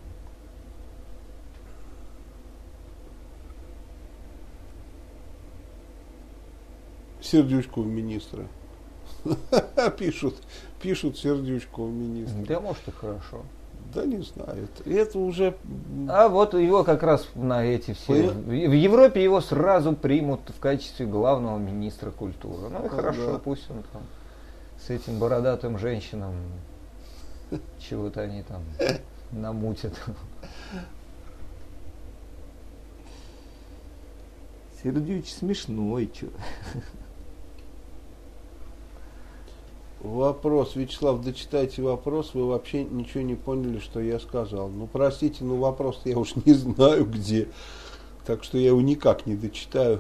Сердючку у министра. Пишут, пишут сердючку у министра. Да, может, и хорошо. Да не знаю, это, это уже... А вот его как раз на эти все... Вы- В Европе его сразу примут в качестве главного министра культуры. Ну и Ну, хорошо, да. пусть он там с этим бородатым женщинам чего-то они там намутят. Сердюч смешной, чё. Вопрос, Вячеслав, дочитайте вопрос, вы вообще ничего не поняли, что я сказал. Ну, простите, но вопрос я уж не знаю где, так что я его никак не дочитаю.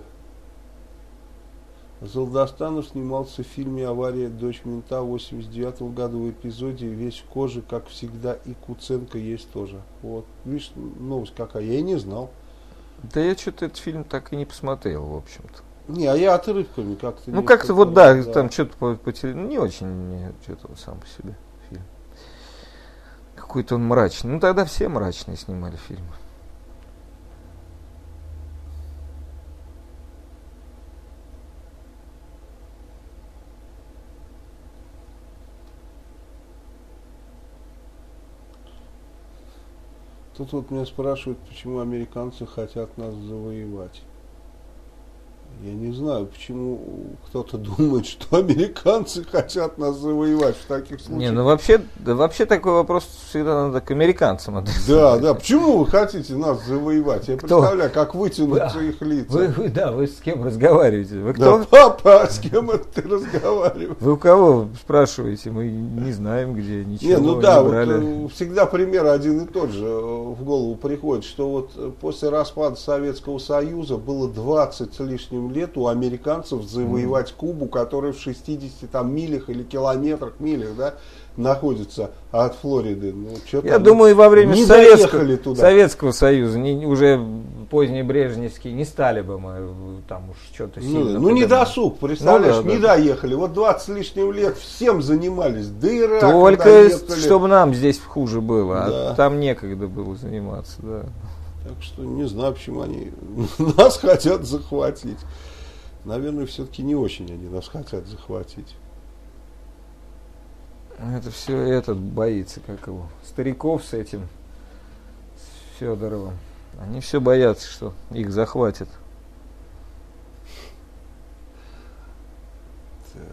Золдостанов снимался в фильме «Авария. Дочь мента» в восемьдесят девятом году в эпизоде «Весь в коже», как всегда, и Куценко есть тоже. Вот, видишь, новость какая, я и не знал. Да я что-то этот фильм так и не посмотрел, в общем-то. Не, а я отрывками как-то... Ну, не как-то вот, да, да. там что-то по, по телевизору, не очень мне что-то вот сам по себе фильм. Какой-то он мрачный. Ну, тогда все мрачные снимали фильмы. Тут вот меня спрашивают, почему американцы хотят нас завоевать. Я не знаю, почему кто-то думает, что американцы хотят нас завоевать в таких случаях. Не, ну вообще, да, вообще такой вопрос всегда надо к американцам Да, адресовать. да. Почему вы хотите нас завоевать? Я Кто? представляю, как вытянутся Да. их лица. Вы, вы, да, вы с кем разговариваете? Вы Да, кто? папа, с кем это ты разговариваешь? Вы у кого спрашиваете? Мы не знаем где, ничего Не, ну да, не вот, брали. э, всегда пример один и тот же э, в голову приходит, что вот э, после распада Советского Союза было двадцать с лишним лет у американцев завоевать Кубу, которая в шестидесяти там, милях или километрах, милях, да, находится от Флориды. Ну, чё Я там, думаю, во время не Советского, доехали туда. Советского Союза, не, уже поздние брежневские, не стали бы мы там уж что-то Ну, сильно... ну не поднимать. досуг, представляешь, Ну, да, не да. доехали. Вот двадцать с лишним лет всем занимались. Да Ирак Только доехали. чтобы нам здесь хуже было, Да. а там некогда было заниматься, да. Так что не знаю, почему они нас хотят захватить. Наверное, все-таки не очень они нас хотят захватить. Это все этот боится, как его, стариков с этим, с Федоровым. Они все боятся, что их захватят. Так.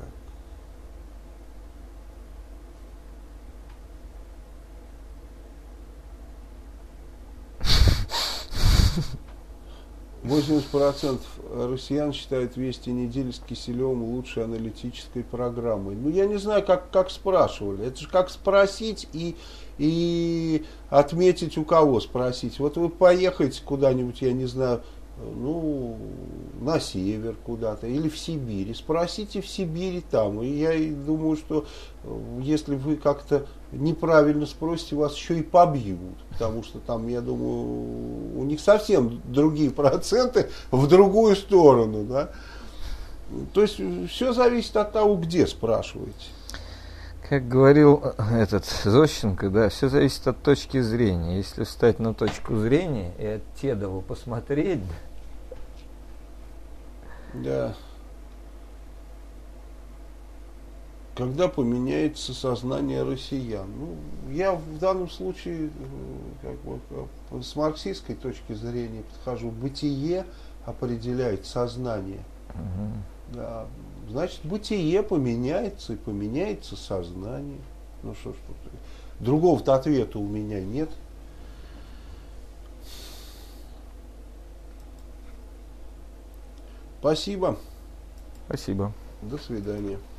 восемьдесят процентов россиян считают «Вести недели» с Киселевым лучшей аналитической программой. Ну, я не знаю, как, как спрашивали. Это же как спросить и, и отметить, у кого спросить. Вот вы поехаете куда-нибудь, я не знаю, ну, на север куда-то или в Сибирь. И спросите в Сибири там. И я и думаю, что если вы как-то неправильно спросите, вас еще и побьют. Потому что там, я думаю, у них совсем другие проценты в другую сторону. Да? То есть все зависит от того, где спрашиваете. Как говорил этот Зощенко, да, все зависит от точки зрения. Если встать на точку зрения и от Тедова посмотреть, Да. Когда поменяется сознание россиян? Ну, я в данном случае э, как бы, с марксистской точки зрения подхожу. Бытие определяет сознание. угу. Да. Значит, бытие поменяется и поменяется сознание. Ну что ж тут. Другого-то ответа у меня нет. Спасибо. Спасибо. До свидания.